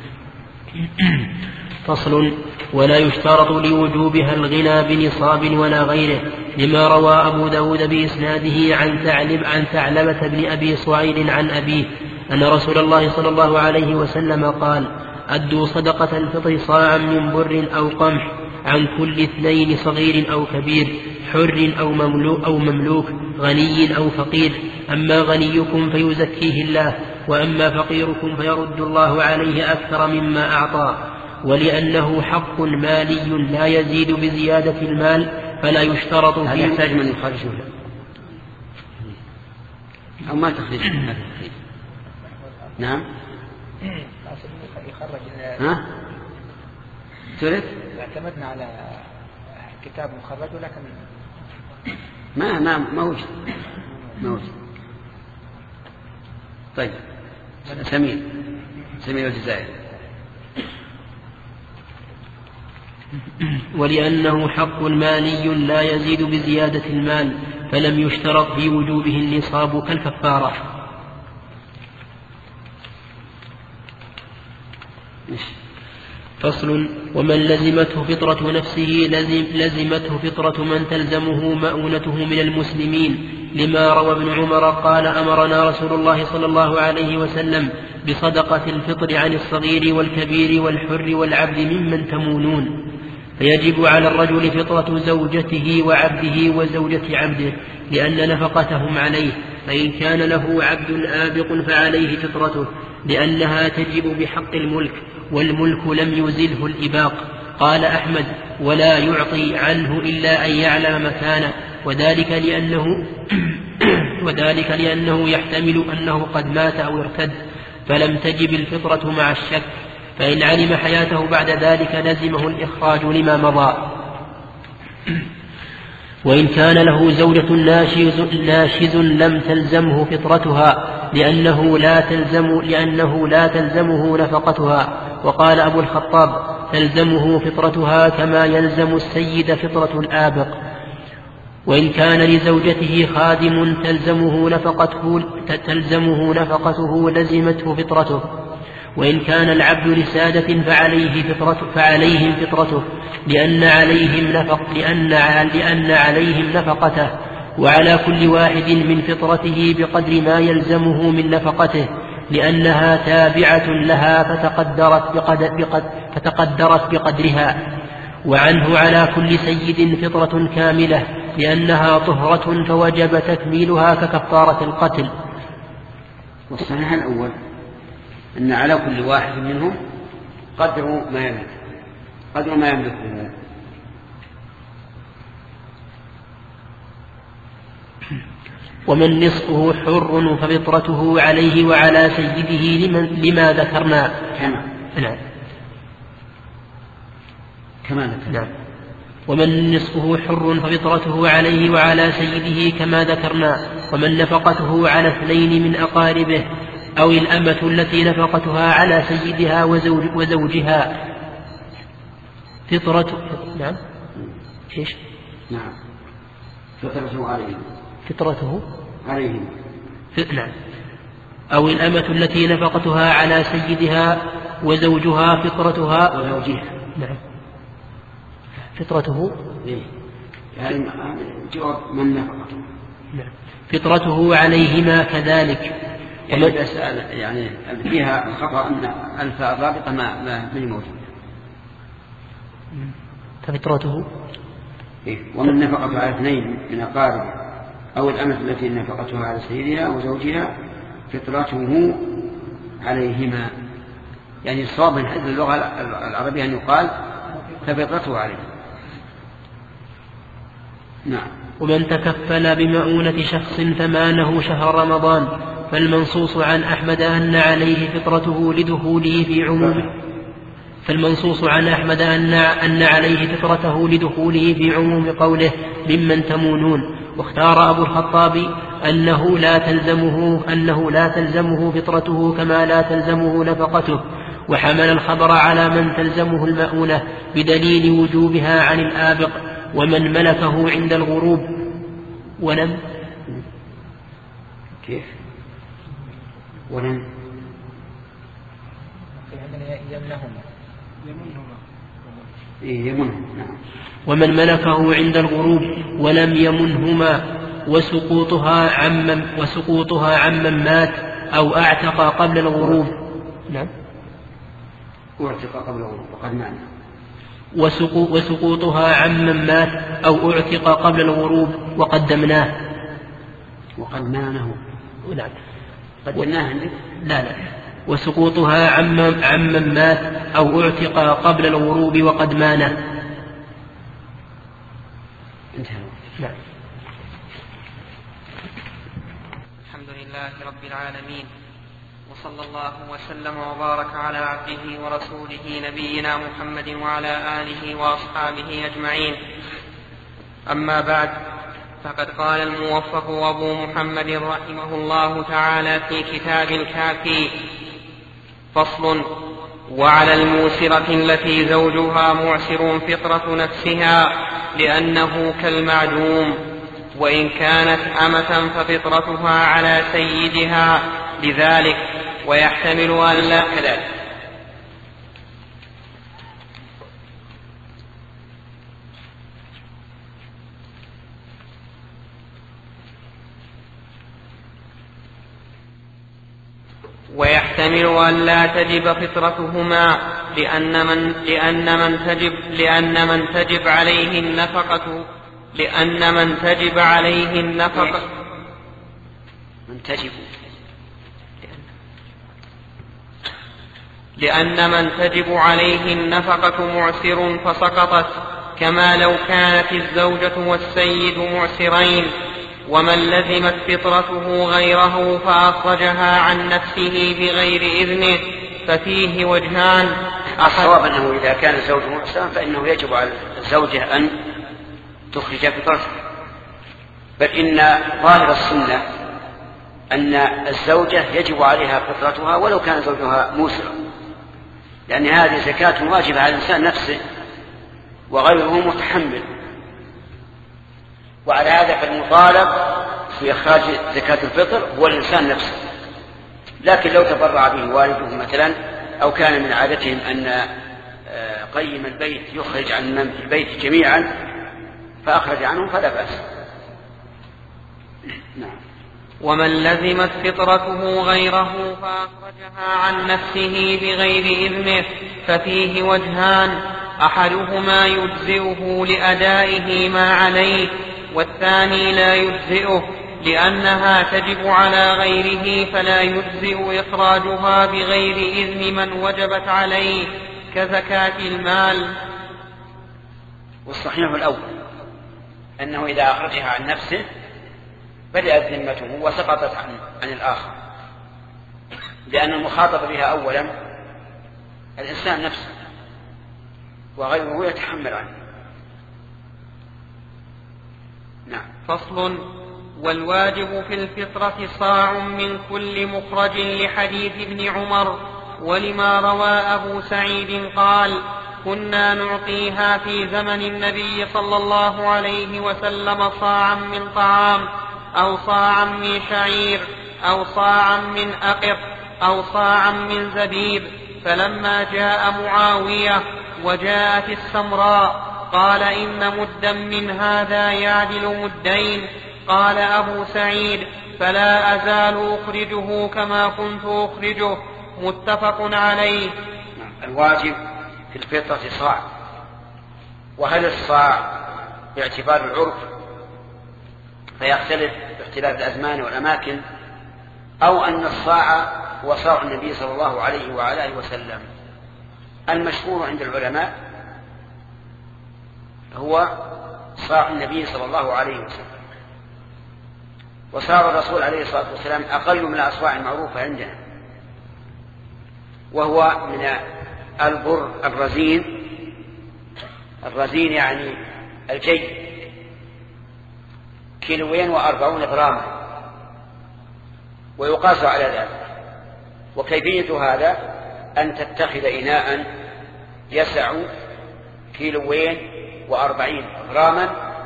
فصل. ولا يشترط لوجوبها الغنى بنصاب ولا غيره، لما روى أبو داود بإسناده عن ثعلب عن ثعلبة بن أبي صعيد عن أبيه أن رسول الله صلى الله عليه وسلم قال: أدوا صدقة الفطر صاعا من بر أو قمح عن كل اثنين صغير أو كبير، حر أو مملوك, أو مملوك، غني أو فقير، أما غنيكم فيزكيه الله، وأما فقيركم فيرد الله عليه أكثر مما أعطى. ولأنه حق مالي لا يزيد بزيادة المال فلا يشترط فيه. هل يحتاج من يخرجه أو ما تخرج؟ نعم. ها؟ تريد؟ اعتمدنا على كتاب مخرج ولكن ما ما ما وجد ما وجد. طيب سمير سمير الجزائر. ولأنه حق مالي لا يزيد بزيادة المال فلم يشترط في وجوبه النصاب كالكفارة. فصل. ومن لزمته فطرة نفسه لزم لزمته فطرة من تلزمه مؤونته من المسلمين، لما روى ابن عمر قال أمرنا رسول الله صلى الله عليه وسلم بصدقة الفطر عن الصغير والكبير والحر والعبد ممن تمونون، فيجب على الرجل فطرة زوجته وعبده وزوجة عبده لأن نفقتهم عليه، فإن كان له عبد آبق فعليه فطرته لأنها تجب بحق الملك، والملك لم يزله الإباق. قال أحمد: ولا يعطي عنه إلا أن يعلم مكانه، وذلك لأنه وذلك لأنه يحتمل أنه قد مات أو ارتد فلم تجب الفطرة مع الشك، فإن علم حياته بعد ذلك لزمه الإخراج لما مضى. وإن كان له زوجة ناشز, ناشز لم تلزمه فطرتها لأنه لا تلزم لأنه لا تلزمه نفقتها. وقال أبو الخطاب: تلزمه فطرتها كما يلزم السيد فطرة الآبق. وإن كان لزوجته خادم تلزمه نفقته تلزمه نفقته لزمته فطرته. وإن كان العبد لسادة فعليه فطرته فعليهم فطرته لأن عليهم نفق لأن لأن عليهم نفقته، وعلى كل واحد من فطرته بقدر ما يلزمه من نفقته، لأنها تابعة لها فتقدرت بقدر بقدر فتقدرت بقدرها. وعنه على كل سيد فطرة كاملة لأنها طهرة فوجب تكميلها ككفارة القتل. والصحيح الأول أن على كل واحد منهم قدر ما يملك قدر ما يملكه. ومن نصفه حر ففطرته عليه وعلى سيده لمن لما ذكرنا. كما نعم كما ذكرنا. نعم. ومن نصفه حر ففطرته عليه وعلى سيده كما ذكرنا. ومن نفقته على اثنين من أقاربه أو الأمة التي نفقتها على سيدها وزوج وزوجها فطرته. نعم إيش؟ نعم فطرته عليهم فطرته عليهم نعم. أو الأمة التي نفقتها على سيدها وزوجها فطرتها وزوجها. نعم فطرته يعني جواب من نفقته. نعم فطرته عليهما كذلك. يعني الأسئلة يعني فيها الخطأ أن الفاء الرابطة ما ما هي موجودة. ففطرته إيه؟ ومن نفقته على اثنين من أقاربه أو الأمة التي نفقتها على سيدها وزوجها فطرته عليهما. يعني الصواب من حيث اللغة العربية أن يقال ففطرته عليه. نعم. ومن تكفل بمؤونة شخص فمانه شهر رمضان فالمنصوص عن أحمد أن عليه فطرته لدخوله في عموم فالمنصوص عن أحمد أن أن عليه فطرته لدخوله في عموم قوله ممن تمونون. واختار أبو الخطاب أنه لا تلزمه أنه لا تلزمه فطرته كما لا تلزمه نفقته، وحمل الخبر على من تلزمه المؤونة بدليل وجوبها عن الآبق ومن ملكه عند الغروب ولم كيف ولم يمنهما يمنهم. نعم. ومن ملكه عند الغروب ولم يمنهما وسقوطها عمن وسقوطها عمن مات أو أعتق قبل الغروب. نعم أعتق قبل الغروب وقد مات. وسقوطها عمن مات أو أعتق قبل الغروب وقدمناه وقدمناه. نعم قدمناه عندك؟ لا لا وسقوطها عمن عم مات أو اعتق قبل الغروب وقد مانه. نعم. الحمد لله رب العالمين، وصلى الله وسلم وبارك على عبده ورسوله نبينا محمد وعلى آله وأصحابه أجمعين. أما بعد، فقد قال الموفق أبو محمد رحمه الله تعالى في كتاب الكافي: فصل: وعلى الموسرة التي زوجها معسر فطرة نفسها لأنه كالمعدوم، وإن كانت أمة ففطرتها على سيدها لذلك، ويحتمل أن لا كذلك. ويحتمل أن لا تجب فطرتهما لأن من لأن من تجب لأن من تجب عليه النفقة لأن من تجب عليه النفقة من تجب لأن من تجب عليه النفقة معسر فسقطت، كما لو كانت الزوجة والسيد معسرين. ومن لزمت فطرته غيره فأخرجها عن نفسه بغير إذنه ففيه وجهان. الصواب أنه إذا كان الزوج معسرا فإنه يجب على الزوجة أن تخرج فطرته، بل إن ظاهر السنة أن الزوجة يجب عليها فطرتها ولو كان زوجها موسرا، لأن هذه زكاة واجبة على الإنسان نفسه وغيره متحمل. وعلى هذا فالمطالب في إخراج زكاة الفطر هو الإنسان نفسه. لكن لو تبرع به والده مثلا، أو كان من عادتهم أن قيم البيت يخرج عن من في البيت جميعا فأخرج عنهم فلا بأس. نعم. ومن لزمت فطرته غيره فأخرجها عن نفسه بغير إذنه ففيه وجهان: أحدهما يجزئه لأدائه ما عليه، والثاني لا يجزئه لأنها تجب على غيره فلا يجزئ إخراجها بغير إذن من وجبت عليه كزكاة المال. والصحيح الأول أنه إذا أخرجها عن نفسه بدأت ذمته وسقطت عن, عن الآخر، لأن المخاطب بها أولا الإنسان نفسه وغيره يتحمل عنه. نعم. فصل: والواجب في الفطرة صاع من كل مخرج لحديث ابن عمر، ولما روى أبو سعيد قال: كنا نعطيها في زمن النبي صلى الله عليه وسلم صاعا من طعام، أو صاعا من شعير، أو صاعا من أقط، أو صاعا من زبيب. فلما جاء معاوية وجاءت السمراء قال: إن مدا من هذا يعدل مدين. قال أبو سعيد: فلا أزال أخرجه كما كنت أخرجه. متفق عليه. الواجب في الفطرة صاع. وهل الصاع باعتبار العرف فيختلف باختلاف الأزمان والأماكن، أو أن الصاع هو صاع النبي صلى الله عليه وعلى آله وسلم؟ المشهور عند العلماء هو صاع النبي صلى الله عليه وسلم. وصاع الرسول عليه الصلاة والسلام أقل من الأصواع المعروفة عندنا، وهو من البر الرزين. الرزين يعني الجي، كيلوين وأربعون غراما، ويقاس على ذلك. وكيفية هذا أن تتخذ إناء يسع كيلوين وأربعين غراما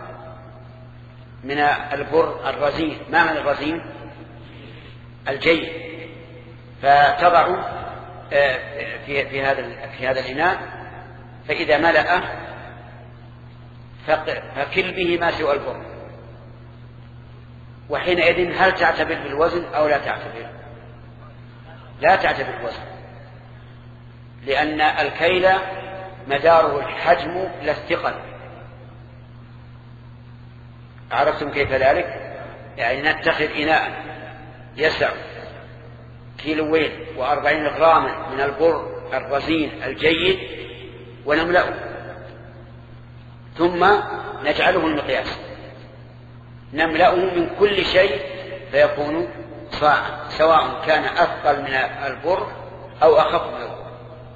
من البر الرزين. ما معنى الرزين؟ الجي. فتضع في في هذا في هذا الإناء، فإذا ملأ فكل به ما سوى البر. وحينئذ هل تعتبر بالوزن أو لا تعتبر؟ لا تعتبر بالوزن، لأن الكيل مداره الحجم لا الثقل. عرفتم كيف ذلك؟ يعني نتخذ إناء يسع كيلوين وأربعين غراما من البر الرزين الجيد ونملأه ثم نجعله المقياس، نملأه من كل شيء فيكون صاعا، سواء كان أثقل من البر أو أخف من البر.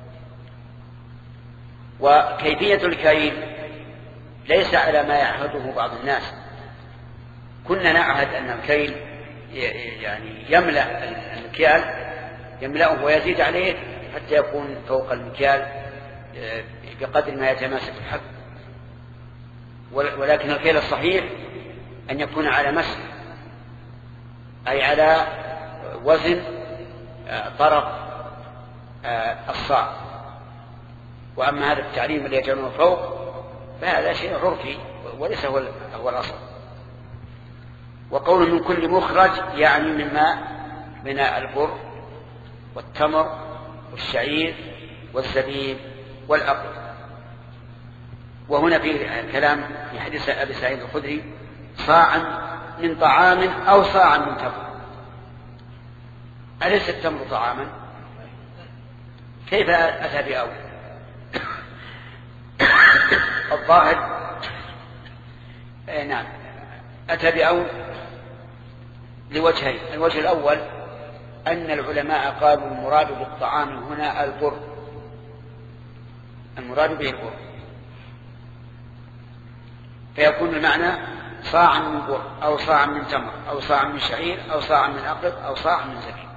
وكيفية الكيل ليس على ما يعهده بعض الناس. كنا نعهد أن الكيل يعني يملأ المكيال، يملأه ويزيد عليه حتى يكون فوق المكيال بقدر ما يتماسك الحب. ولكن الكيل الصحيح أن يكون على مسك، أي على وزن طرف الصاع. وأما هذا التعليم اللي يجعلونه فوق فهذا شيء عرفي وليس هو الأصل. وقول من كل مخرج يعني مما من البر والتمر والشعير والزبيب والأقط. وهنا في كلام في حديث أبي سعيد الخدري صاعا من طعام أو صاعا من تمر. أليس التمر طعاما؟ كيف أتى بأول؟ الظاهر إيه نعم أتى بأول لوجهين. الوجه الأول أن العلماء قالوا المراد بالطعام هنا البر، المراد به البر، فيكون المعنى صاعا من بر أو صاعا من تمر أو صاعا من شعير أو صاعا من أقط أو صاعا من زبيب.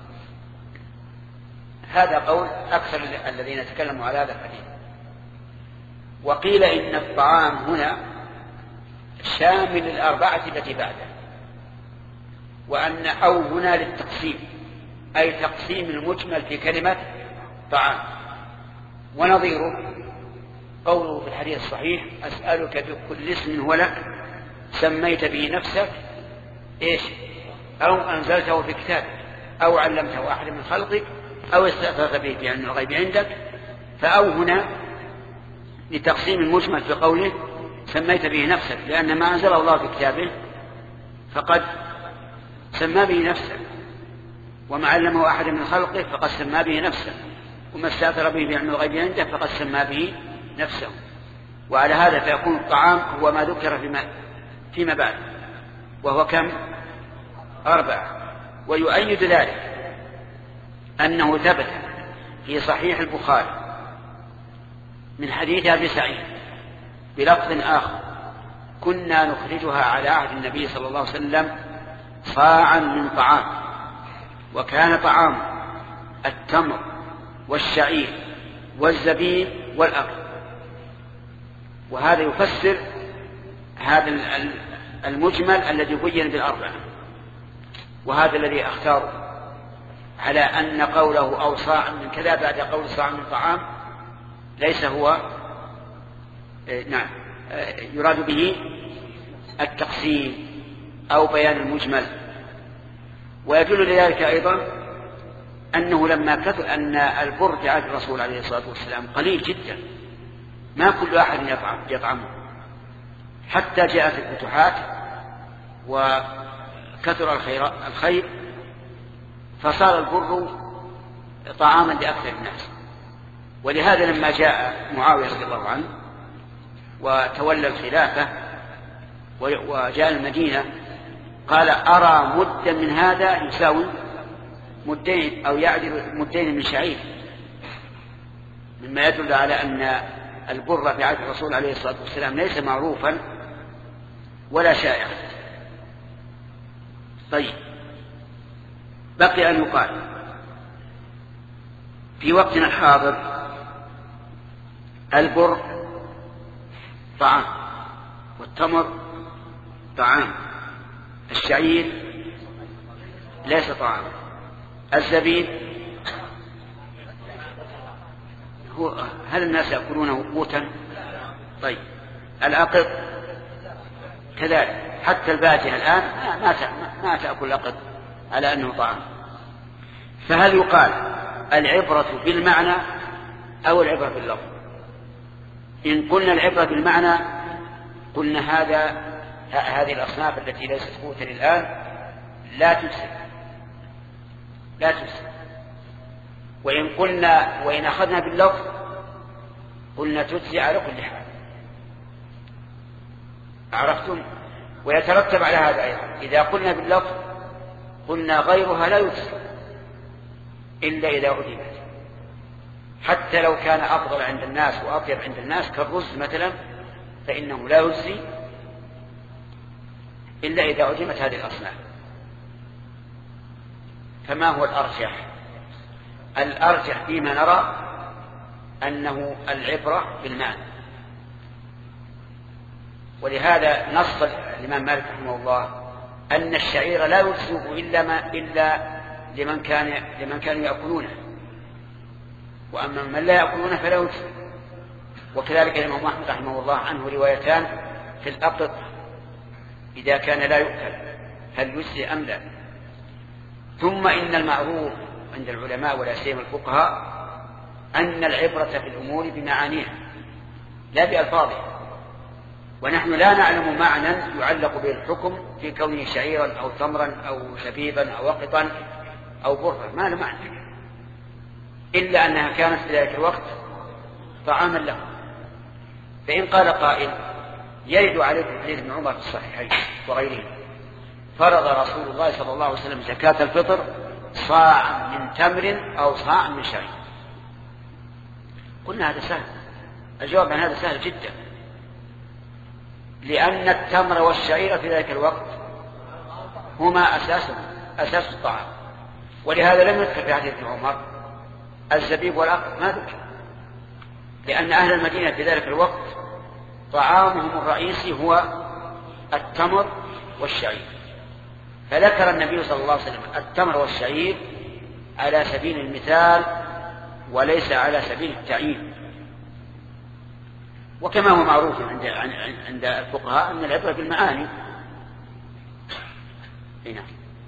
هذا قول أكثر الذين تكلموا على هذا الحديث. وقيل إن الطعام هنا شامل الأربعة التي بعده، وأن أو هنا للتقسيم، أي تقسيم المجمل في كلمة طعام. ونظيره قوله في الحديث الصحيح أسألك بكل اسم هو لك سميت به نفسك إيش أو أنزلته في كتابك أو علمته أحد من خلقك أو استأثرت به في علم الغيب عندك. فأو هنا لتقسيم المجمل في قوله سميت به نفسك، لأن ما أنزله الله في كتابه فقد سمى به نفسه، وما علمه أحد من خلقه فقد سمى به نفسه، وما استأثر به في علم الغيب عنده فقد سمى به نفسه. وعلى هذا فيكون الطعام هو ما ذكر فيما, فيما بعد، وهو كم؟ أربعة. ويؤيد ذلك أنه ثبت في صحيح البخاري من حديث أبي سعيد بلفظ آخر كنا نخرجها على عهد النبي صلى الله عليه وسلم صاعا من طعام، وكان طعام التمر والشعير والزبيب والأقط. وهذا يفسر هذا المجمل الذي بين بالأربعة. وهذا الذي اختاره على أن قوله أو صاع من كذا بعد قول صاع من طعام ليس هو نعم يراد به التقسيم أو بيان المجمل. ويدل لذلك أيضا أنه لما كثر أن البر في عهد الرسول عليه الصلاة والسلام قليل جدا، ما كل أحد يطعم يطعمه، حتى جاءت الفتوحات وكثر الخير, الخير فصار البر طعاما لأكثر الناس. ولهذا لما جاء معاوية رضي الله عنه وتولى الخلافة وجاء المدينة قال أرى مدا من هذا يساوي مدين أو يعدل مدين من شعير، مما يدل على أن البر في عهد الرسول عليه الصلاة والسلام ليس معروفا ولا شائعا. طيب، بقي أن يقال في وقتنا الحاضر البر طعام، والتمر طعام، الشعير ليس طعام، الزبيب هو هل الناس يأكلونه قوتا؟ طيب، الأقط كذلك، حتى البادية الآن ما ما تأكل الأقط على أنه طعام. فهل يقال العبرة بالمعنى أو العبرة باللفظ؟ إن قلنا العبرة بالمعنى قلنا هذا هذه الأصناف التي ليست قوتا الآن لا تفسد لا تفسد وإن قلنا وإن أخذنا باللفظ قلنا تجزي على كل حال. عرفتم؟ ويترتب على هذا أيضا إذا قلنا باللفظ قلنا غيرها لا يجزي إلا إذا عدمت، حتى لو كان أفضل عند الناس وأطيب عند الناس كالرز مثلا فإنه لا يجزي إلا إذا عدمت هذه الأصناف. فما هو الأرجح؟ الأرجح فيما نرى أنه العبرة بالمعنى، ولهذا نص الإمام مالك رحمه الله أن الشعير لا يجزئ إلا ما إلا لمن كان لمن كانوا يأكلونه، وأما من لا يأكلونه فلا يجزئ. وكذلك الإمام أحمد رحمه الله عنه روايتان في الأقط إذا كان لا يؤكل هل يجزئ أم لا. ثم إن المعروف عند العلماء ولا سيما الفقهاء أن العبرة في الأمور بمعانيها لا بألفاظها، ونحن لا نعلم معنى يعلق به الحكم في كونه شعيرا أو تمرا أو شبيبا أو وقطا أو برا، ما له معنى إلا أنها كانت في ذلك الوقت طعاما له. فإن قال قائل يرد عليكم حديث ابن عمر في الصحيحين وغيره فرض رسول الله صلى الله عليه وسلم زكاة الفطر صاع من تمر أو صاع من شعير، قلنا هذا سهل. الجواب عن هذا سهل جدا، لأن التمر والشعير في ذلك الوقت هما أساس أساس الطعام، ولهذا لم يذكر في حديث ابن عمر الزبيب والأقط، ما ذكر، لأن أهل المدينة في ذلك الوقت طعامهم الرئيسي هو التمر والشعير، فذكر النبي صلى الله عليه وسلم التمر والشعير على سبيل المثال وليس على سبيل التعيين. وكما هو معروف عند عند الفقهاء أن العبرة بالمعاني. هنا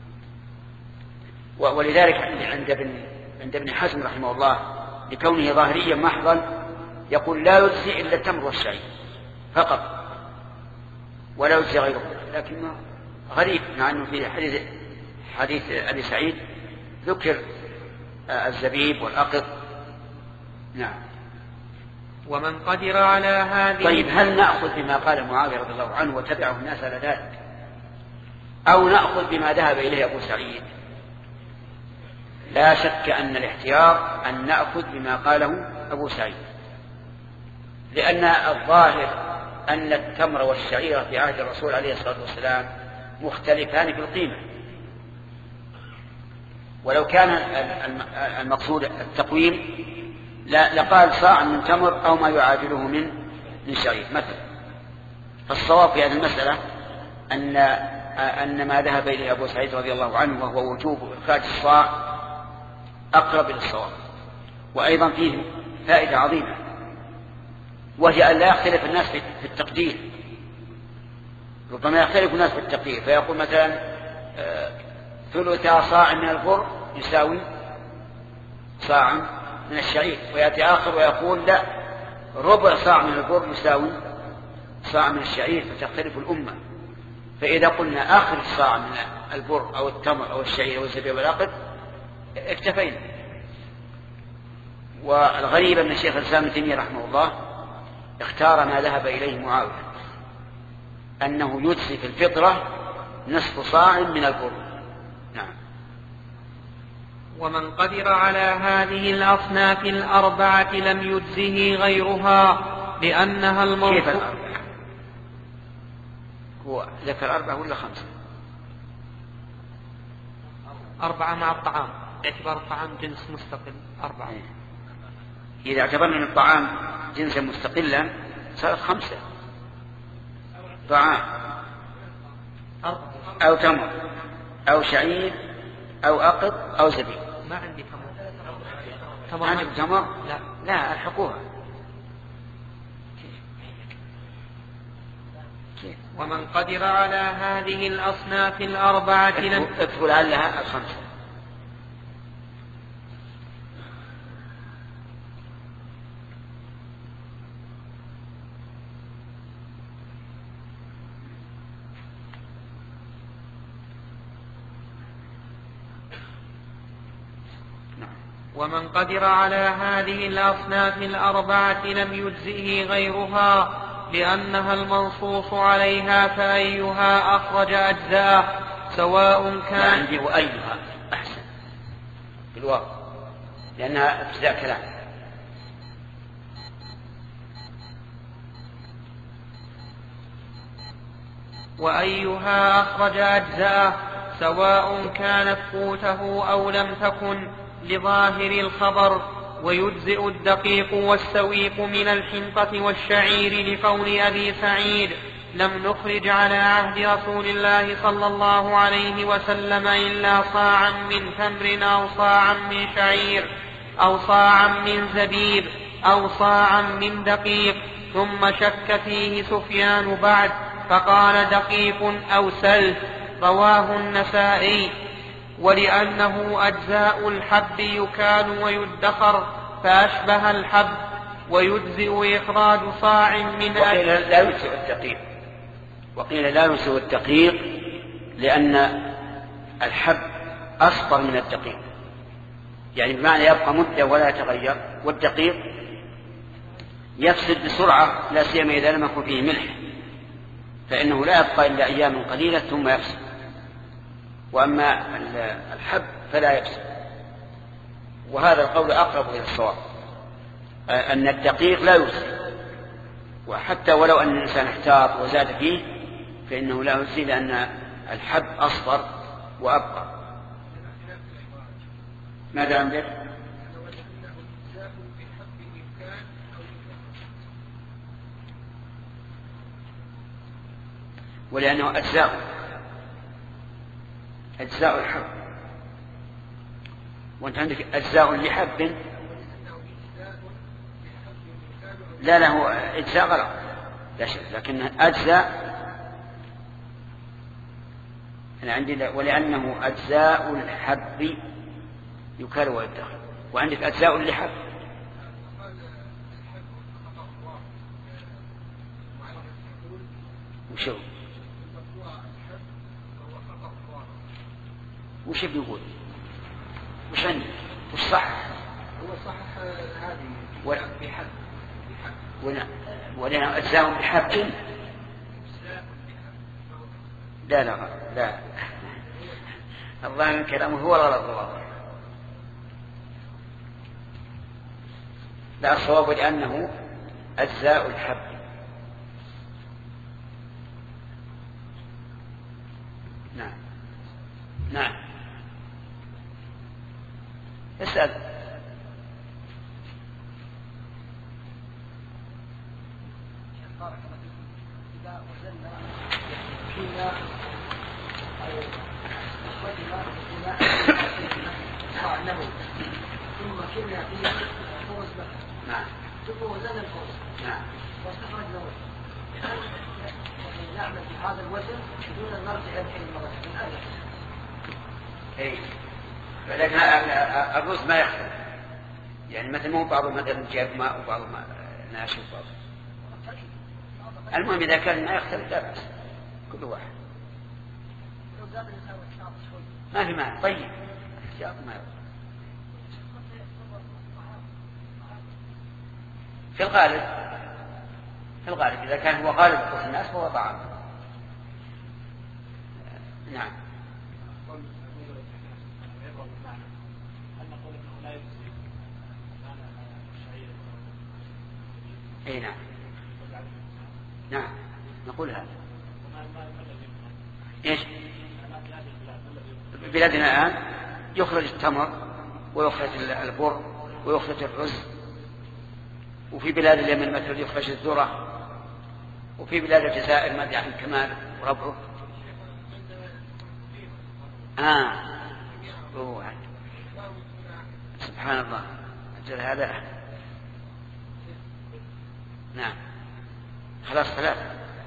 ولذلك عند ابن عند ابن حزم رحمه الله لكونه ظاهريا محضا يقول لا يجزي إلا التمر والشعير فقط ولا يجزي غيره، لكنه غريب مع أنه في حديث حديث أبي سعيد ذكر الزبيب والأقط. نعم. ومن قدر على هذه. طيب هل نأخذ بما قال معاوية رضي الله عنه وتبعه الناس على ذلك، أو نأخذ بما ذهب إليه أبو سعيد؟ لا شك أن الاحتياط أن نأخذ بما قاله أبو سعيد، لأن الظاهر أن التمر والشعير في عهد الرسول عليه الصلاة والسلام مختلفان في القيمة، ولو كان المقصود التقويم لقال صاع من تمر أو ما يعادله من من شعير مثلا. فالصواب في هذه المسألة أن أن ما ذهب إليه أبو سعيد رضي الله عنه وهو وجوب إخراج الصاع أقرب إلى الصواب. وأيضا فيه فائدة عظيمة، وهي أن لا يختلف الناس في التقدير. ربما يختلف الناس في التقدير فيقول مثلا ثلث صاع من البر يساوي صاع من الشعير، ويأتي آخر ويقول لا ربع صاع من البر يساوي صاع من الشعير، فتختلف الأمة. فإذا قلنا آخر صاع من البر أو التمر أو الشعير أو الزبيب والعقد اكتفينا. والغريب أن الشيخ الإسلام ابن تيمية رحمه الله اختار ما ذهب إليه معاوية أنه يجزي في الفطرة نصف صاع من البر. نعم. ومن قدر على هذه الأصناف الأربعة لم يجزه غيرها لأنها المرفوع. كيف الأربعة؟ هو ذكر أربعة ولا خمسة؟ أربعة مع الطعام، باعتبار الطعام جنس مستقل أربعة. إذا اعتبرنا أن الطعام جنسا مستقلا صارت خمسة: طعام أو تمر أو شعير أو أقط أو زبيب. ما عندي تمر. تمر عندك تمر؟ لا لا ألحقوها. ومن قدر على هذه الأصناف الأربعة لم اكتب لعلها الخمسة. ومن قدر على هذه الأصناف الأربعة لم يجزئه غيرها لأنها المنصوص عليها، فأيها أخرج أجزاءه سواء كان. عندي وأيها أحسن بالواقع لأنها أجزاء كلام. وأيها أخرج أجزاءه سواء كانت قوته أو لم تكن لظاهر الخبر. ويجزئ الدقيق والسويق من الحنطة والشعير لقول أبي سعيد: لم نخرج على عهد رسول الله صلى الله عليه وسلم إلا صاعا من تمر أو صاعا من شعير أو صاعا من زبيب أو صاعا من دقيق. ثم شك فيه سفيان بعد فقال: دقيق أو سلف. رواه النسائي. ولأنه أجزاء الحب يكال ويدخر فأشبه الحب. ويجزئ إخراج صاع من وقيل لا يجزئ الدقيق وقيل لا يجزئ الدقيق لأن الحب أصغر من الدقيق، يعني بمعنى يبقى مدة ولا يتغير، والدقيق يفسد بسرعة لا سيما إذا لم يكن فيه ملح، فإنه لا يبقى إلا أيام قليلة ثم يفسد. وأما الحب فلا يفسد. وهذا القول أقرب إلى الصواب، أن الدقيق لا يجزي، وحتى ولو أن الإنسان احتاط وزاد فيه فإنه لا يجزي لأن الحب أصغر وأبقى. ماذا عندك؟ ولأنه أجزاء أجزاء الحب، وأنت عندك أجزاء لحب. لا لا هو أجزاء غلط لا شك، لكن أجزاء أنا عندي ولأنه أجزاء الحب يكال ويدخر، وعندك أجزاء لحب. وشو وش بيقول؟ وش عندي؟ وش صح؟ هو صح هذه و... بحب ولا ولا أجزاء بحب. لا لا لا الظاهر من كلامه هو الغلط الواضح. لا الصواب لأنه أجزاء الحب. نعم نعم اسأل. إذا وزننا فينا أو أخرجنا فينا صاع نبوي ثم كنا فيه فرز بكر. نعم. ثم وزن الفرز. نعم. واستخرجنا وزن. نعمل بهذا الوزن بدون أن نرجع الحين مرة من أجل. إيه. لكن الرز ما يختلف، يعني مثل مو بعض مثلا جاب ماء وبعض ما ناشف وبعض. المهم إذا كان ما يختلف لا بأس، كل واحد. ما في ماء طيب احتياط ما يختلف. في الغالب في الغالب إذا كان هو غالب قوت الناس فهو طعام. نعم. اي نعم نعم نقول هذا. ايش بلادنا الآن يخرج التمر ويخرج البر ويخرج الرز، وفي بلاد اليمن مثلا يخرج الذرة، وفي بلاد الجزائر ما يعني كمال وربعه. آه أوه. سبحان الله أجل هذا. نعم خلاص ثلاثة.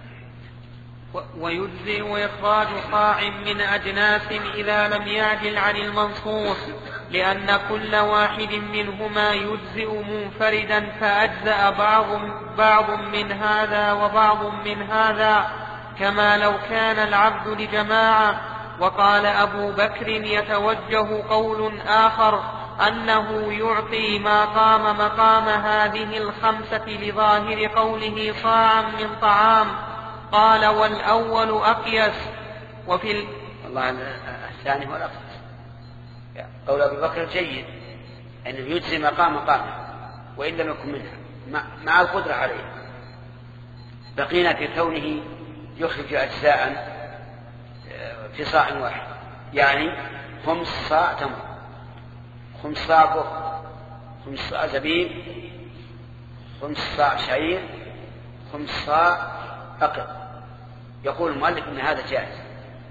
ويجزئ إخراج صاع من أجناس إذا لم يعدل عن المنصوص، لأن كل واحد منهما يجزئ منفردا فأجزأ بعض, بعض من هذا وبعض من هذا، كما لو كان العبد لجماعة. وقال أبو بكر: يتوجه قول آخر أنه يعطي ما قام مقام هذه الخمسة لظاهر قوله صاعا من طعام. قال والأول أقيس. وفي ال... والله الثاني هو الأقيس. قول أبي بكر جيد أنه يجزي مقام مقامه وإن لم يكن منها مع القدرة عليه. بقينا في كونه يخرج أجزاء في صاع واحد، يعني خمس صاع تمر، خمس صاع بر، خمس صاع زبيب، خمس صاع شعير، خمس صاع أقط. يقول المؤلف أن هذا جائز،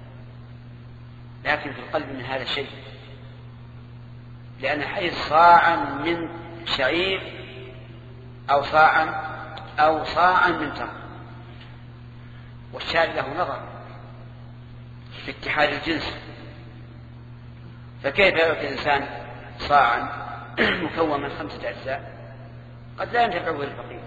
لكن في القلب من هذا الشيء، لأن حيث صاعا من شعير أو صاعا أو صاعا من تمر، والشارع له نظر في اتحاد الجنس، فكيف يعطي الإنسان صاعا مكون من خمسة أجزاء قد لا ينتفع به الفقير.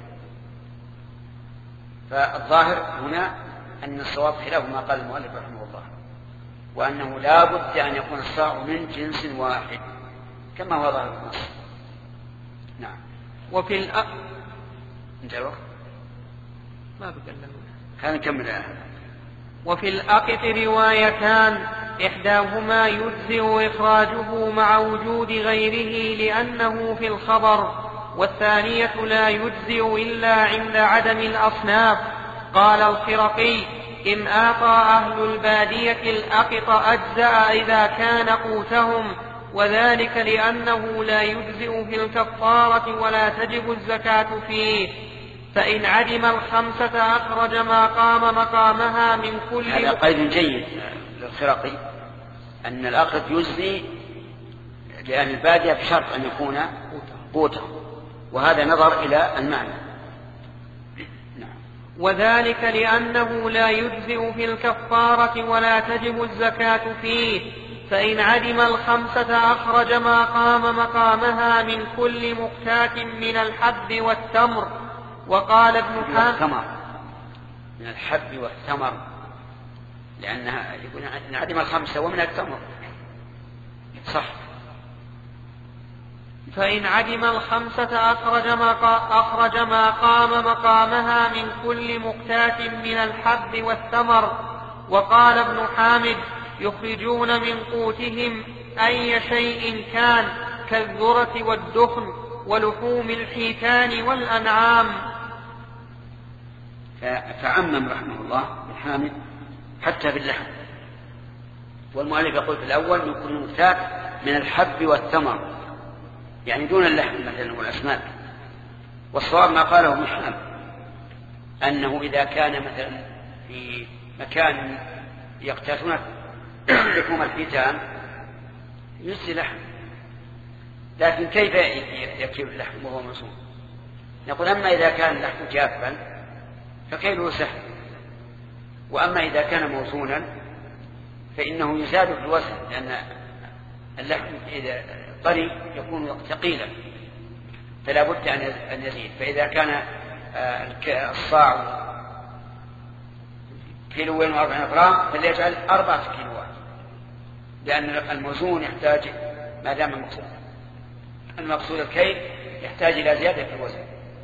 فالظاهر هنا أن الصواب خلاف ما قال المؤلف رحمه الله، وأنه لا بد أن يكون الصاع من جنس واحد كما هو ظاهر النص. نعم. وفي الأ... انت الوقت ما بكلم. خلينا نكمل الآن. وفي الأقط روايتان، إحداهما يجزئ إخراجه مع وجود غيره لأنه في الخبر، والثانية لا يجزئ إلا عند عدم الأصناف. قال الخرقي: إن أعطى أهل البادية الأقط أجزأ إذا كان قوتهم، وذلك لأنه لا يجزئ في الكفارة ولا تجب الزكاة فيه. فإن عدم الخمسة أخرج ما قام مقامها من كل. هذا قيد جيد للخرقي أن الأقط يجزي لأهل البادية بشرط أن يكون قوته، وهذا نظر إلى المعنى. نعم. وذلك لأنه لا يجزئ في الكفارة ولا تجب الزكاة فيه. فإن عدم الخمسة أخرج ما قام مقامها من كل مقتات من الحب والتمر. وقال ابن حاتم من الحب والثمر، لأنها يكون عدم الخمسة ومن التمر صح. فإن عدم الخمسة أخرج ما, أخرج ما قام مقامها من كل مقتات من الحب والثمر. وقال ابن حامد: يخرجون من قوتهم أي شيء كان كالذرة والدخن ولحوم الحيتان والأنعام. فعمم رحمه الله ابن حامد حتى في اللحم، والمؤلف يقول في الأول يكون المقتات من الحب والثمر، يعني دون اللحم مثلا والأسماك. والصواب ما قاله ابن حامد أنه إذا كان مثلا في مكان يقتاتون لحوم الحيتان يجزي لحم، لكن كيف يكيل اللحم وهو مصون؟ نقول أما إذا كان اللحم جافا فكيله سهل، وأما إذا كان موزونا فإنه يزاد في الوزن، لأن اللحم إذا طري يكون ثقيلا فلا بد أن يزيد. فإذا كان الصاع كيلوين وأربعين غرام فليجعل أربعة كيلوات، لأن الموزون يحتاج ما دام المقصود المقصود الكيل يحتاج إلى زيادة في الوزن.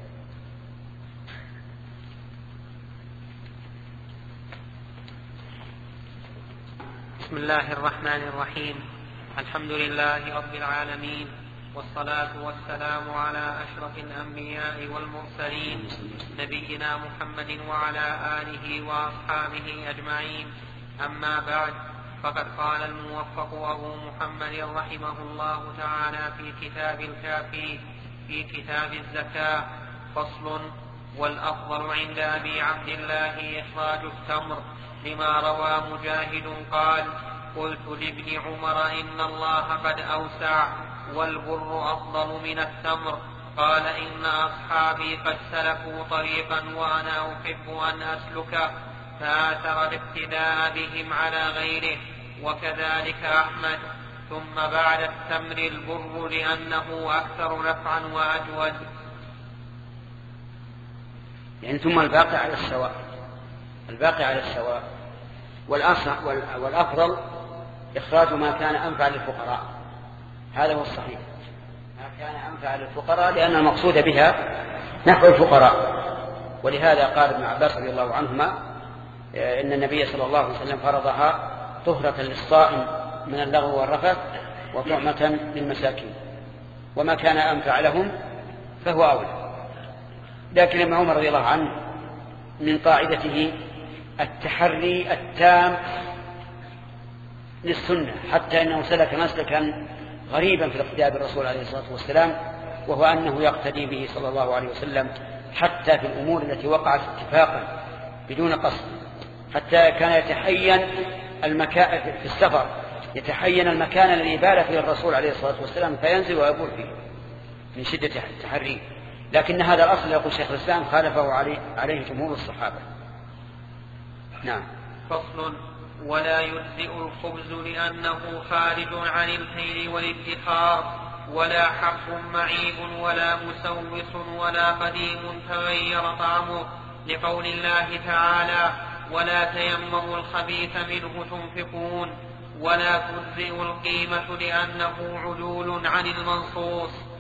بسم الله الرحمن الرحيم. الحمد لله رب العالمين، والصلاة والسلام على أشرف الأنبياء والمرسلين نبينا محمد وعلى آله وأصحابه أجمعين. أما بعد، فقد قال الموفق أبو محمد رحمه الله تعالى في كتاب الكافي في كتاب الزكاة: فصل: والأفضل عند أبي عبد الله إخراج التمر، لما روى مجاهد قال: قلت لابن عمر إن الله قد أوسع والبر أفضل من التمر. قال: إن أصحابي قد سلكوا طريقا وأنا أحب أن أسلكه، فآثر الاقتداء بهم على غيره، وكذلك أحمد. ثم بعد التمر البر لأنه أكثر نفعا وأجود. يعني ثم الباقي على السواء، الباقي على السواء. والأفضل إخراج ما كان أنفع للفقراء، هذا هو الصحيح، ما كان أنفع للفقراء لأن المقصود بها نفع الفقراء. ولهذا قال ابن عباس رضي الله عنهما إن النبي صلى الله عليه وسلم فرضها طهرة للصائم من اللغو والرفث وطعمة للمساكين، وما كان أنفع لهم فهو أولى. لكن ابن عمر رضي الله عنه من قاعدته التحري التام للسنة، حتى أنه سلك مسلكا غريبا في الاقتداء بالرسول عليه الصلاة والسلام، وهو أنه يقتدي به صلى الله عليه وسلم حتى في الأمور التي وقعت اتفاقا بدون قصد، حتى كان يتحين المكان في السفر، يتحين المكان الذي بال فيه الرسول عليه الصلاة والسلام فينزل ويقول فيه من شدة التحري. لكن هذا الأصل يقول شيخ الإسلام خالفه عليه, عليه جمهور الصحابة. نعم. فصل. ولا يجزئ الخبز لأنه خارج عن الخير والادخار، ولا حب معيب ولا مسوس ولا قديم تغير طعمه، لقول الله تعالى: ولا تيمموا الخبيث منه تنفقون. ولا تجزئ القيمة لأنه عدول عن المنصوص،